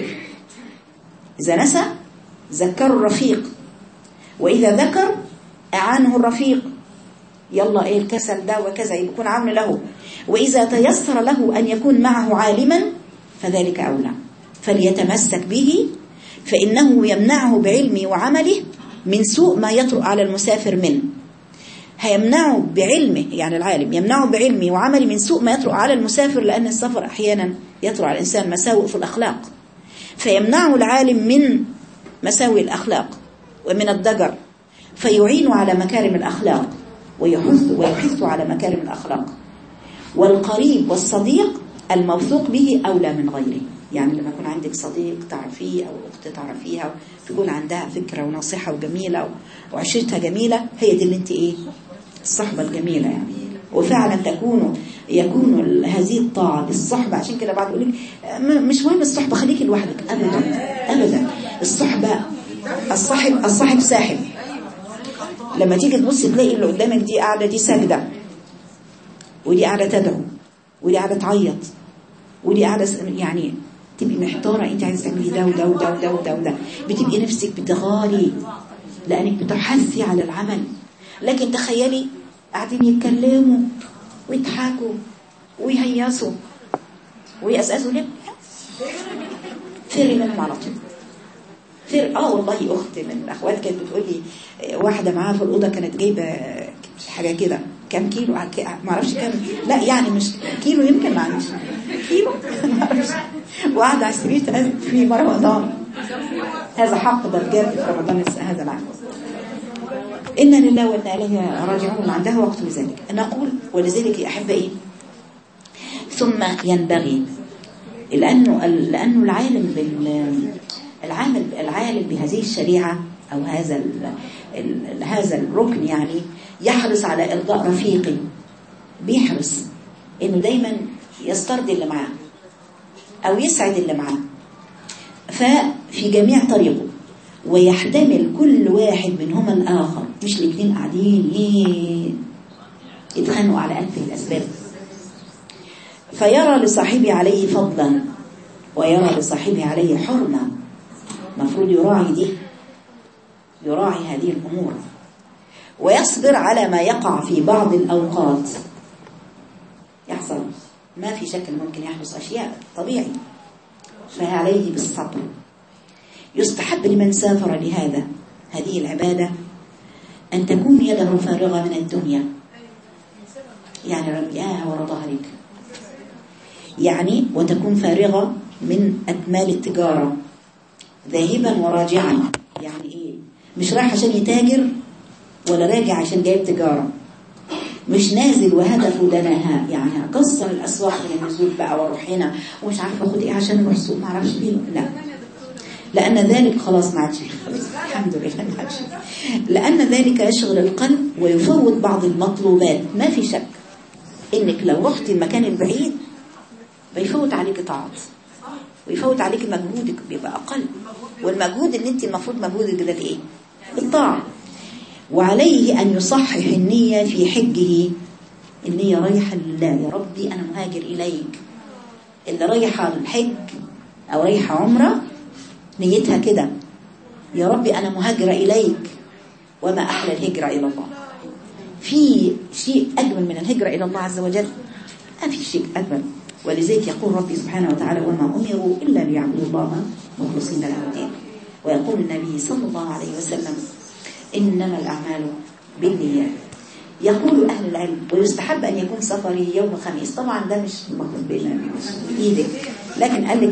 إذا نسى ذكر الرفيق، وإذا ذكر أعانه الرفيق، يلا إيه الكسل ده وكذا، يكون عون له. وإذا تيسر له أن يكون معه عالما فذلك أولى، فليتمسك به فإنه يمنعه بعلمه وعمله من سوء ما يطرأ على المسافر منه. هيمنعه بعلمه، يعني العالم يمنعه بعلمه وعمله من سوء ما يطرأ على المسافر، لأن السفر أحيانا يطرأ على الإنسان مساوئ في الأخلاق، فيمنعه العالم من مساوئ الأخلاق ومن الضجر، فيعين على مكارم الأخلاق ويحث على مكارم الأخلاق. والقريب والصديق الموثوق به أولى من غيره. يعني لما يكون عندك صديق تعرفيه أو أخت تعرفيها تكون عندها فكرة ونصيحة وجميلة وعشرتها جميلة، هي دي اللي انت ايه، الصحبة الجميلة يعني. وفعلا يكون هذه الطاعة الصحبة. عشان كده بعد يقول لك مش مهم الصحبة، خليكي لوحدك. أبدا أبدا، الصحبة الصاحب ساحب. لما تيجي تبص تلاقي اللي قدامك دي قاعدة دي ساجدة، ودي قاعدة تدعو، ودي قاعدة تعيط، ودي قاعدة يعني تبقي محتارة انت عايزة تعملي ده وده وده وده وده وده، بتبقي نفسك بتغاري لأنك بتحثي على العمل. لكن تخيلي قاعدين يتكلموا ويضحكوا ويهيصوا ويأسأسوا ليه، فري منهم على طول. والله أخت من الأخوات كانت بتقول لي واحدة معاها في الأوضة كانت جايبة حاجة كده كام كيلو، ما اعرفش كام، لا يعني مش كيلو، يمكن معلش كيلو وقاعدة على السرير في رمضان. هذا حق درجات في رمضان هذا العام. إنا لله وإنا إليه راجعون. عندها وقت لذلك نقول. ولذلك يا أحبائي ثم ينبغي، لأنه العالم بهذه الشريعة أو هذا الركن يعني يحرص على إرضاء رفيقه، بيحرص إنه دايما يسترضي اللي معاه أو يسعد اللي معاه، ففي جميع طريقه، ويحتمل كل واحد منهما الآخر، مش الاثنين قاعدين يتخانقوا على ألف الأسباب. فيرى لصاحبه عليه فضلا ويرى لصاحبه عليه حرمة. مفروض يراعي هذه الأمور، ويصبر على ما يقع في بعض الأوقات. يحصل، ما في شك ممكن يحدث أشياء طبيعي، فعليه بالصبر. يستحب لمن سافر هذه العبادة أن تكون يده فارغة من الدنيا، يعني رمياها وراء ظهرك، يعني وتكون فارغة من أكمال التجارة، ذاهبا وراجعا. يعني إيه؟ مش رايح عشان يتاجر ولا راجع عشان جايب تجارة، مش نازل وهدفه دناها، يعني هكسر الأسواق من النزول بقى واروح هنا ومش عارفة أخد إيه عشان أروح سوق ما أعرفش إيه. لا، لأن ذلك خلاص ما عادش، الحمد لله ما عادش، لأن ذلك يشغل القلب ويفوت بعض المطلوبات. ما في شك إنك لو رحت المكان البعيد بيفوت عليك طاعات ويفوت عليك مجهودك بيبقى أقل، والمجهود اللي انت المفروض مجهودك ده الايه؟ الطاعة. وعليه أن يصحح النية في حجه. النية رايحة لله، يا ربي أنا مهاجر إليك. اللي رايحة الحج أو رايحة عمرة نيتها كده، يا ربي أنا مهاجرة إليك. وما أحلى الهجرة إلى الله. في شيء أجمل من الهجرة إلى الله عز وجل؟ ما في شيء أجمل. ولذلك يقول ربي سبحانه وتعالى وما أمروا إلا ليعبدوا الله مخلصين له الدين. ويقول النبي صلى الله عليه وسلم إنما الأعمال بالنيات. يقول أهل العلم ويستحب أن يكون سفري يوم الخميس. طبعا ده مش مفروض بإيدك، لكن قال لك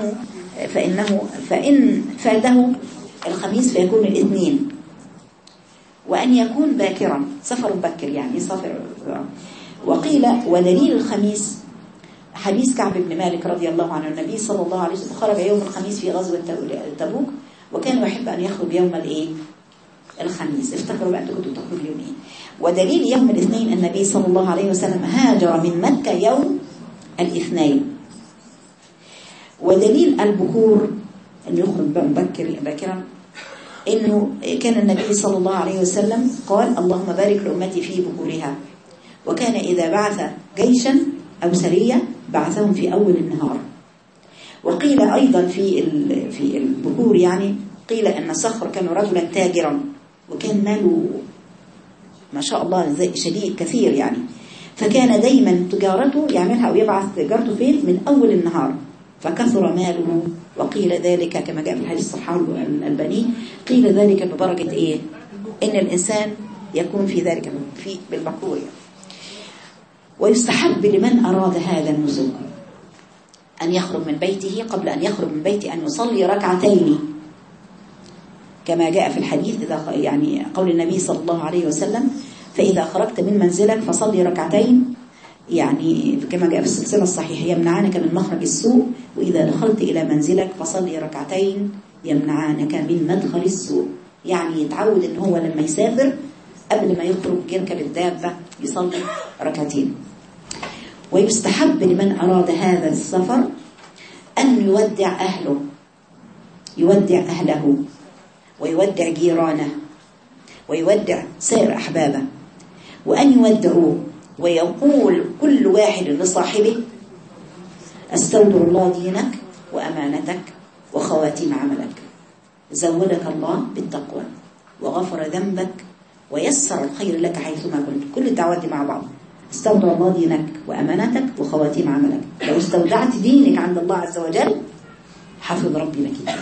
فإن فاته الخميس فيكون الاثنين. وأن يكون باكرا، سفر مبكر يعني سفر. وقيل ودليل الخميس حديث كعب بن مالك رضي الله عنه، النبي صلى الله عليه وسلم خرج يوم الخميس في غزوة تبوك، وكان يحب أن يخرج يوم الخميس. افتكروا بقى انتوا كنتوا بتاخدوا اليومين. ودليل يوم الاثنين النبي صلى الله عليه وسلم هاجر من مكة يوم الاثنين. ودليل البكور أن يخرج باكرا إنه كان النبي صلى الله عليه وسلم قال اللهم بارك لأمتي في بكورها، وكان إذا بعث جيشا أو سرية بعثهم في أول النهار. وقيل أيضا في البكور يعني قيل أن صخر كان رجلا تاجرا وكان ماله ما شاء الله شديد كثير يعني، فكان دايما تجارته يعملها أو يبعث تجارته فين من أول النهار، فكثر ماله. وقيل ذلك كما جاء في الحديث الصحيح الألباني قيل ذلك ببركة إيه؟ إن الإنسان يكون في ذلك في بالبكور. ويستحب لمن أراد هذا النزول أن يخرج من بيته قبل أن يخرج من بيته أن يصلي ركعتين كما جاء في الحديث يعني قول النبي صلى الله عليه وسلم فإذا خرجت من منزلك فصلي ركعتين، يعني كما جاء في السلسلة الصحيحة يمنعانك من مخرج السوء، وإذا دخلت إلى منزلك فصلي ركعتين يمنعانك من مدخل السوء. يعني يتعود إن هو لما يسافر قبل ما يخرج يركب الدابة يصلي ركعتين. ويستحب لمن أراد هذا السفر أن يودع أهله، يودع أهله ويودع جيرانه ويودع سائر أحبابه، وأن يودعوه ويقول كل واحد لصاحبه استودع الله دينك وأمانتك وخواتيم عملك، زودك الله بالتقوى وغفر ذنبك ويسر الخير لك حيثما كنت. كل الدعوات دي مع بعض، استودع الله دينك وأمانتك وخواتيم عملك. لو استودعت دينك عند الله عز وجل حفظ ربي مكينك،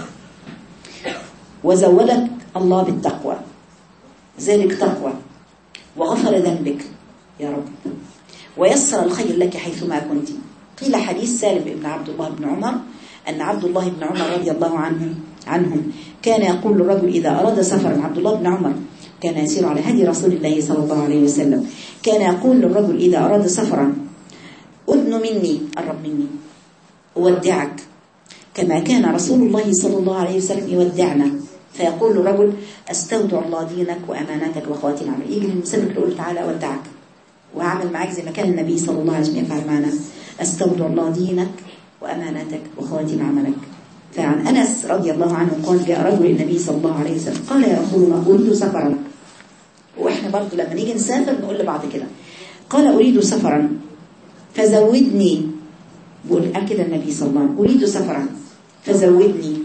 وزودك الله بالتقوى ذلك تقوى، وغفر ذنبك يا رب ويسر الخير لك حيثما كنت. قيل حديث سالم بن عبد الله بن عمر أن عبد الله بن عمر رضي الله عنهم كان يقول للرجل إذا أراد سفرا، عبد الله بن عمر كان يسير على هدي رسول الله صلى الله عليه وسلم، كان يقول للرجل إذا أراد سفرا أذن مني، قرب مني أودعك، كما كان رسول الله صلى الله عليه وسلم يودعنا. فيقول الرجل استودع الله دينك وأمانتك وخواتيم عملك، يجي المسلم يقول تعالى أودعك وأعمل معك زي ما كان النبي صلى الله عليه وسلم يفعل معنا، استودع الله دينك وأمانتك وخواتيم عملك. فعن أنس رضي الله عنه قال جاء رجل النبي صلى الله عليه وسلم قال يا رسول الله أريد سفرا، وإحنا برضو لما نيجي نسافر نقول لبعض كده، قال أريد سفرا فزودني، بقول كده النبي صلى الله عليه وسلم أريد سفرا فزودني،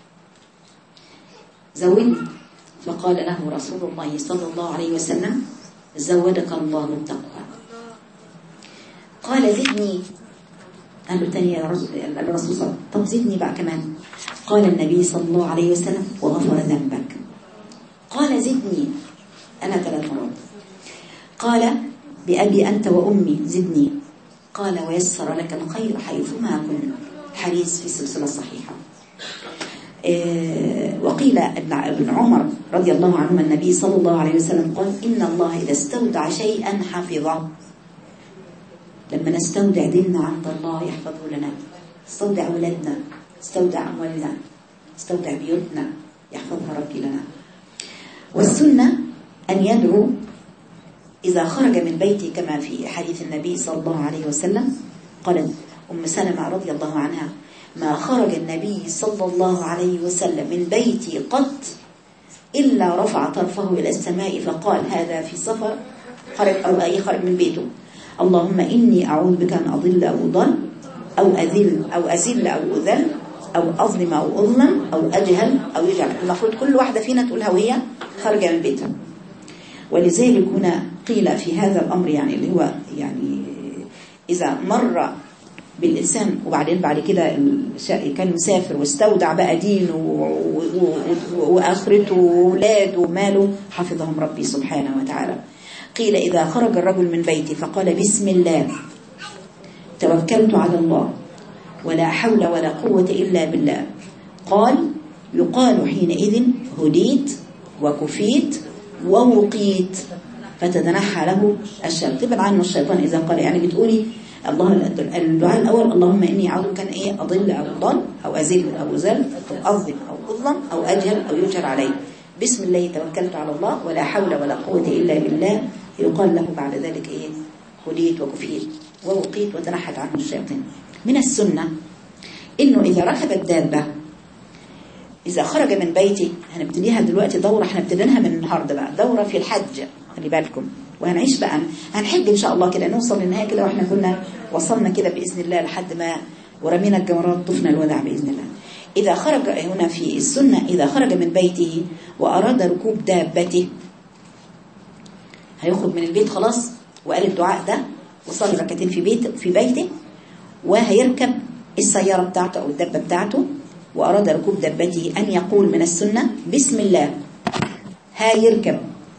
زودني. فقال له رسول الله صلى الله عليه وسلم زودك الله التقوى. قال زدني، قال له تاني يا رسول الرسول صلى الله عليه وسلم طب زدني بقى كمان. قال النبي صلى الله عليه وسلم وغفر ذنبك. قال زدني أنا 3 مرات. قال بأبي أنت وأمي زدني. قال ويسر لك الخير حيثما كنت. حديث في السلسلة الصحيحة. وقيل ابن عمر رضي الله عنهما النبي صلى الله عليه وسلم قال إن الله إذا استودع شيئا حفظه. لما نستودع ديننا عند الله يحفظه لنا، استودع ولادنا، استودع أموالنا، استودع بيوتنا يحفظها ربي لنا. والسنة أن يدعو إذا خرج من بيته كما في حديث النبي صلى الله عليه وسلم. قالت أم سلمة رضي الله عنها ما خرج النبي صلى الله عليه وسلم من بيتي قط إلا رفع طرفه إلى السماء فقال هذا في سفر خرج أو أي خرج من بيته اللهم إني أعوذ بك أن أضل أو أضل أو أزل أو أذل أو أظلم أو أظلم أو أجهل أو يجهل. المفروض كل واحدة فينا تقولها وهي خارجة من بيتها. ولذلك هنا قيل في هذا الأمر يعني اللي هو يعني إذا مر بالإنسان وبعدين بعد كده كان مسافر واستودع بقى دينه وآخرته وولاده وماله حفظهم ربي سبحانه وتعالى. قيل إذا خرج الرجل من بيته فقال بسم الله توكلت على الله ولا حول ولا قوة إلا بالله، قال يقال حينئذ هديت وكفيت ووقيت فتتنحى له الشر. تبعد عنه الشيطان إذا قال يعني بتقولي الله الدعاء الأول اللهم إني أعوذ بك أن أضل أو أضل أو أزل أو أزل أو أظلم أو أظلم أو أجهل أو يجهل علي. بسم الله توكلت على الله ولا حول ولا قوة إلا بالله، يقال له بعد ذلك إيه؟ هديت وكفيت ووقيت وتنحت عنه الشياطين. من السنة إنه إذا ركب الدابة، إذا خرج من بيته، هنبتديها دلوقتي دورة، احنا ابتديناها من النهاردة بقى، دورة في الحج، خلي بالكم، وهنعيش بقى، هنحج إن شاء الله كده، نوصل للنهاية كده، وإحنا كنا وصلنا كده بإذن الله لحد ما ورمينا الجمرات طفنا الوداع بإذن الله. إذا خرج هنا في السنة، إذا خرج من بيته وأراد ركوب دابته، هيخرج من البيت خلاص وقال الدعاء ده وصلي ركعتين في بيته، وهيركب السيارة بتاعته أو الدابة بتاعته، وأراد ركوب دابته أن يقول من السنة بسم الله، هيركب،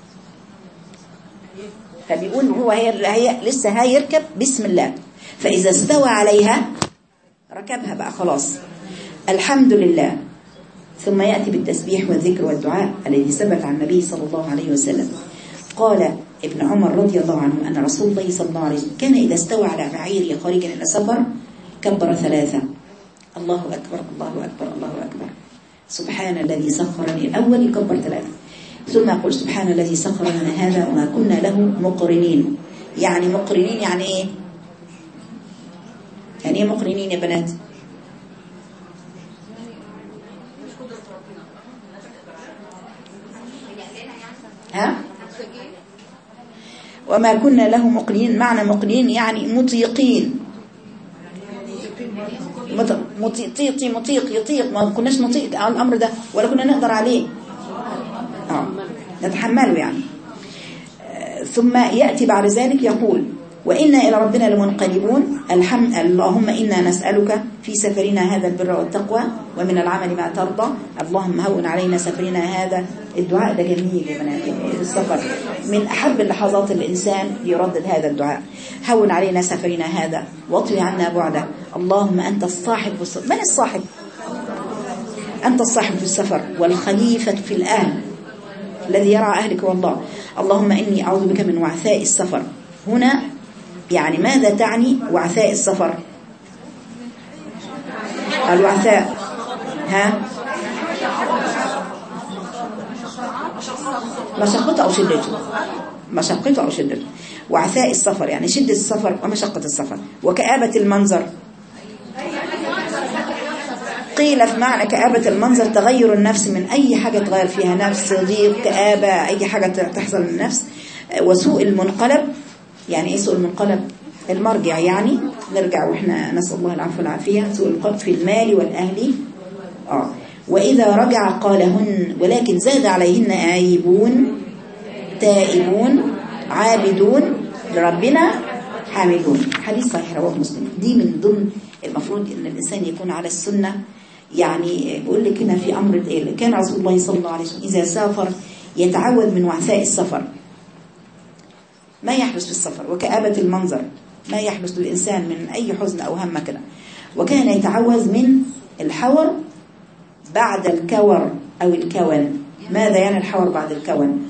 فبيقول هو لسه هيركب بسم الله، فإذا استوى عليها ركبها بقى خلاص، الحمد لله، ثم يأتي بالتسبيح والذكر والدعاء الذي ثبت عن النبي صلى الله عليه وسلم. قال ابن عمر رضي الله عنه أن رسول الله صلى الله عليه وسلم كان إذا استوى على بعيره خارجا إلى سفر كبر 3، الله أكبر الله أكبر الله أكبر، سبحان الذي سخرني، الأول يكبر 3، ثم يقول سبحان الذي سخر لنا هذا وما كنا له مقرنين. يعني مقرنين يعني إيه؟ يعني إيه مقرنين يا بنات؟ ها؟ وما كنا له مقرنين، معنى مقرنين يعني مطيقين، مطيق يطيق، ما كناش نطيق على الأمر ده ولا كنا نقدر عليه، نتحمله يعني. ثم يأتي بعد ذلك يقول وإنا إلى ربنا لمنقلبون، اللهم إنا نسألك في سفرنا هذا البر والتقوى ومن العمل ما ترضى، اللهم هون علينا سفرنا هذا. الدعاء ده جميل يا بنات، السفر من أحب اللحظات الإنسان يردد هذا الدعاء، هون علينا سفرنا هذا واطوي عنا بعده، اللهم أنت الصاحب من الصاحب؟ أنت الصاحب في السفر والخليفة في الأهل الذي يرعى أهلك والله، اللهم إني أعوذ بك من وعثاء السفر. هنا يعني ماذا تعني وعثاء السفر؟ الوعثاء ها مشقته أو شدته، مشقته أو شدته. وعثاء السفر يعني شدة السفر ومشقة السفر. وكآبة المنظر، قيل في معنى كآبة المنظر تغير النفس من أي حاجة تغير فيها نفس، ضيق، كآبة، أي حاجة تحصل للنفس. وسوء المنقلب، يعني إيه سوء المنقلب؟ المرجع، يعني نرجع وإحنا نسأل الله العفو والعافية. سوء المنقلب في المال والأهل. وإذا رجع قالهن ولكن زاد عليهن آيبون تائبون عابدون لربنا حامدون. حديث صحيح رواه مسلم. دي من ضمن المفروض ان الانسان يكون على السنه. يعني بقول لك هنا في امر كان رسول الله صلى الله عليه وسلم اذا سافر يتعوذ من وعثاء السفر، ما يحدث في السفر، وكآبة المنظر، ما يحدث للانسان من اي حزن او هم كده. وكان يتعوذ من الحور بعد الكور او الكون. ماذا يعني الحور بعد الكون؟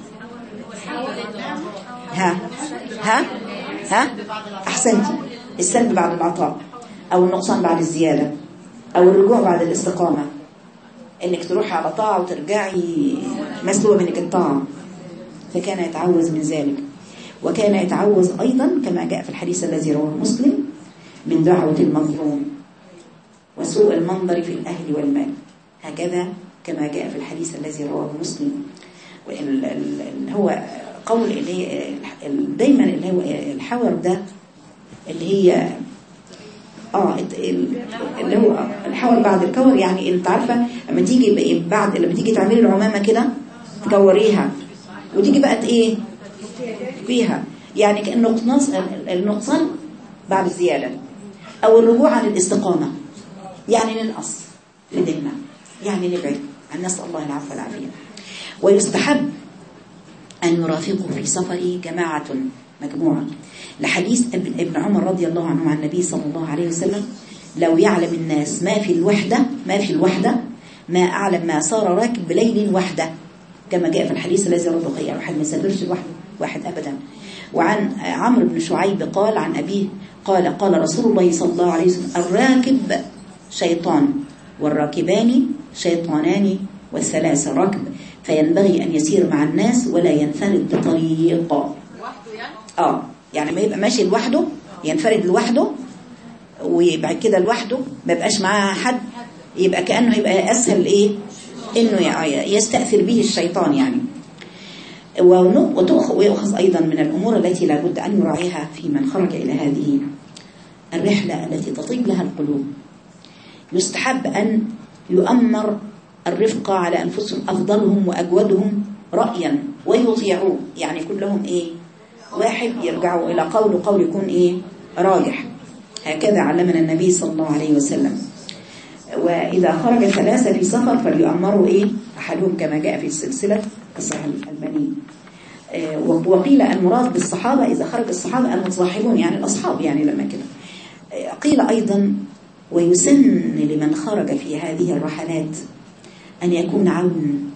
ها احسنتي، السلب بعد العطاء، او النقصان بعد الزيادة، او الرجوع بعد الاستقامة، انك تروحي على طاعة وترجعي مسلوبة منك الطاعة. فكان يتعوذ من ذلك. وكان يتعوذ ايضا كما جاء في الحديث الذي رواه مسلم من دعوة المظلوم وسوء المنظر في الاهل والمال، هكذا كما جاء في الحديث الذي رواه مسلم. هو قول اللي دايما اللي هو الحور ده اللي هي اللي هو الحور بعد الكور. يعني انت عارفه لما تيجي بعد لما تيجي تعملي العمامه كده تكوريها وتيجي بقى ايه فيها، يعني كأن النقصان بعد الزياده او الرجوع عن الاستقامه، يعني ننقص في ديننا، يعني نبعد عن، نسأل الله العفو والعافيه. ويستحب أن يرافقوا في سفره جماعة مجموعة، لحديث ابن عمر رضي الله عنه عن النبي صلى الله عليه وسلم لو يعلم الناس ما في الوحدة ما أعلم ما صار راكب بليل وحده، كما جاء في الحديث الذي رواه البخاري. واحد ما يسافرش واحد أبدا. وعن عمرو بن شعيب قال عن أبيه قال رسول الله صلى الله عليه وسلم الراكب شيطان والراكبان شيطانان والثلاثة ركب، فينبغي أن يسير مع الناس ولا ينفرد بطريق. يعني ما يبقى ماشي لوحده، ينفرد لوحده ويبقى كده لوحده، ما يبقاش معاه حد، يبقى كأنه يبقى أسهل إيه إنه يستأثر به الشيطان يعني. ويؤخذ أيضا من الأمور التي لا بد أن يراعيها في من خرج إلى هذه الرحلة التي تطيب لها القلوب. يستحب أن يؤمر الرفقة على أنفسهم أفضلهم وأجودهم رأيا ويطيعوه، يعني كلهم إيه واحد، يرجعوا إلى قول يكون إيه راجح. هكذا علمنا النبي صلى الله عليه وسلم. وإذا خرج ثلاثة في سفر فليؤمروا إيه أحدهم كما جاء في السلسلة الصحيح الألباني. وقيل المراد بالصحابة إذا خرج الصحابة المتصاحبون يعني الأصحاب، يعني لما كده. قيل أيضا ويسن لمن خرج في هذه الرحلات أن يكون عون،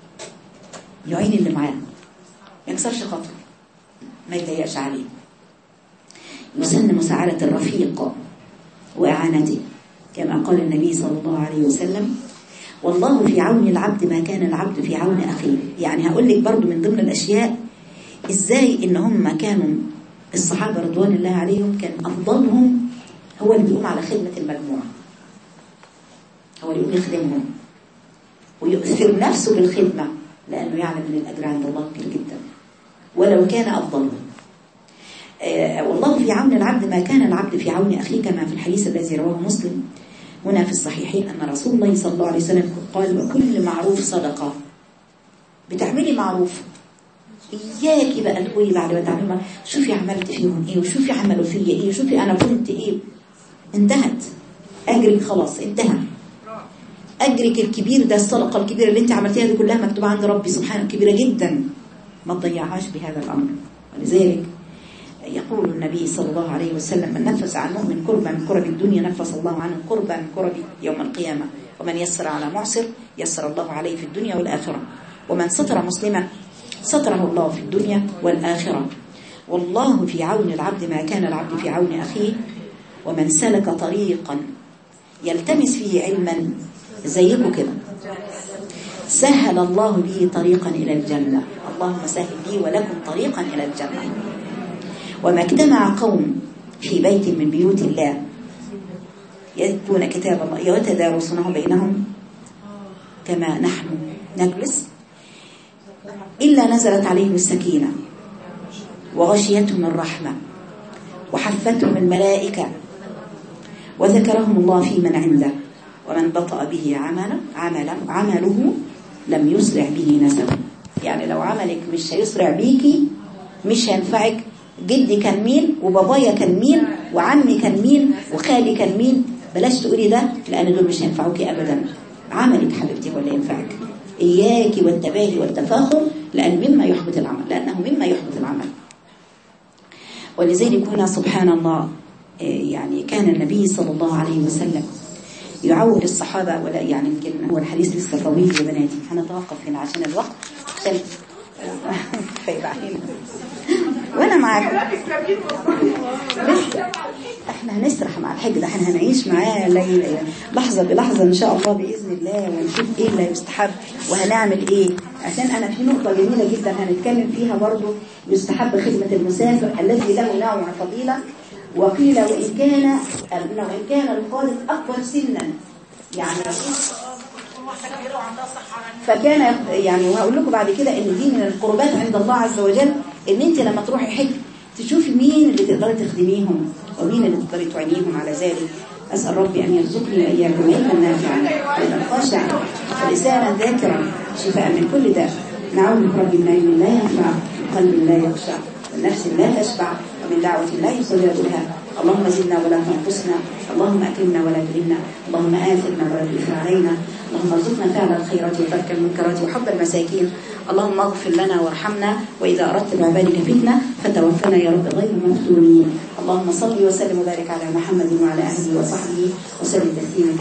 يعين اللي معاه، ما يكسرش خطر، ما يضيقش عليه. يسن مساعدة الرفيق وإعانته كما قال النبي صلى الله عليه وسلم والله في عون العبد ما كان العبد في عون أخيه. يعني هقول لك برضو من ضمن الأشياء إزاي إن هم كانوا الصحابة رضوان الله عليهم كان أفضلهم هو اللي بيقوم على خدمة المجموعة، هو اللي يقوم يخدمهم ويؤثر نفسه بالخدمة، لأنه يعلم أن الأجر عند الله كبير جدا ولو كان أفضلهم. والله في عون العبد ما كان العبد في عون أخيه كما في الحديث الذي رواه مسلم هنا في الصحيحين أن رسول الله صلى الله عليه وسلم قال وكل معروف صدقة. بتعملي معروف إياكي بقى تقولي بعد ما تعملي معروف شوفي عملت فيهم إيه وشوفي عملوا فيا إيه وشوفي أنا كنت إيه. انتهت أجرك، خلاص انتهى أجرك الكبير ده. الصدقة الكبيرة اللي انت عملتيها دي كلها مكتوبة عند ربي سبحانه كبيرة جدا، ما تضيعهاش بهذا الأمر. ولذلك يقول النبي صلى الله عليه وسلم من نفس عن مؤمن كربا من كرب الدنيا نفس الله عنه كربا من كرب يوم القيامة، ومن يسر على معسر يسر الله عليه في الدنيا والآخرة، ومن ستر مسلما ستره الله في الدنيا والآخرة. والله في عون العبد ما كان العبد في عون أخيه. ومن سلك طريقا يلتمس فيه علما زيكم كده سهل الله به طريقا إلى الجنة. اللهم سهل لي ولكم طريقا إلى الجنة. وما اجتمع قوم في بيت من بيوت الله يتلون كتاب الله ويتدارسونه بينهم كما نحن نجلس إلا نزلت عليهم السكينة وغشيتهم الرحمة وحفتهم الملائكة وذكرهم الله في من عنده. ومن بطأ به عمله لم يسرع به نسبه. يعني لو عملك مش هيسرع بيكي مش هينفعك. جدي كان مين وبابايا كان مين وعمي كان مين وخالي كان مين، بلاش تقولي ده لأن دول مش هينفعوكي أبدا. عملك حبيبتي هو اللي ينفعك. إياكي والتباهي والتفاخر لأنه مما يحبط العمل. ولذلك هنا سبحان الله يعني كان النبي صلى الله عليه وسلم يعود الصحابة. ولا يعني يمكن هو الحديث لسه طويل يا بناتي، هنتوقف هنا عشان الوقت عشان وانا معاكم لسه احنا هنسرح مع الحج ده، احنا هنعيش معاه ليلة لحظة بلحظة ان شاء الله بإذن الله، ونشوف ايه اللي يستحب وهنعمل ايه. عشان انا في نقطة جميلة جدا هنتكلم فيها برضو، يستحب خدمة المسافر الذي له نوع من الفضيلة. وقيل وإن كان الخالد أكبر سنا يعني فكان يعني. وهقول لكم بعد كده ان دي من القربات عند الله عز وجل، ان انت لما تروحي حج تشوفي مين اللي تقدري تخدميهم ومين اللي تقدري تعينيهم على ذلك. أسأل ربي أن يرزقني وإياكم علما نافعا قلبا خاشعا ولسانا ذاكرا شفاء من كل داء. نعوذ بربي من علم لا ينفع وقلب لا يخشع ونفس لا تشبع ومن دعوة لا يستجاب لها. اللهم زدنا ولا تنقصنا، اللهم أكرمنا ولا تهنا، اللهم آثرنا ولا تؤثر علينا، اللهم ارزقنا فعل الخيرات وترك المنكرات وحب المساكين. اللهم اغفر لنا وارحمنا، وإذا أردت بعبادك فتنة فتوفنا يا رب غير مفتونين. اللهم صل وسلم وبارك على محمد وعلى أهله وصحبه وسلم تسليما.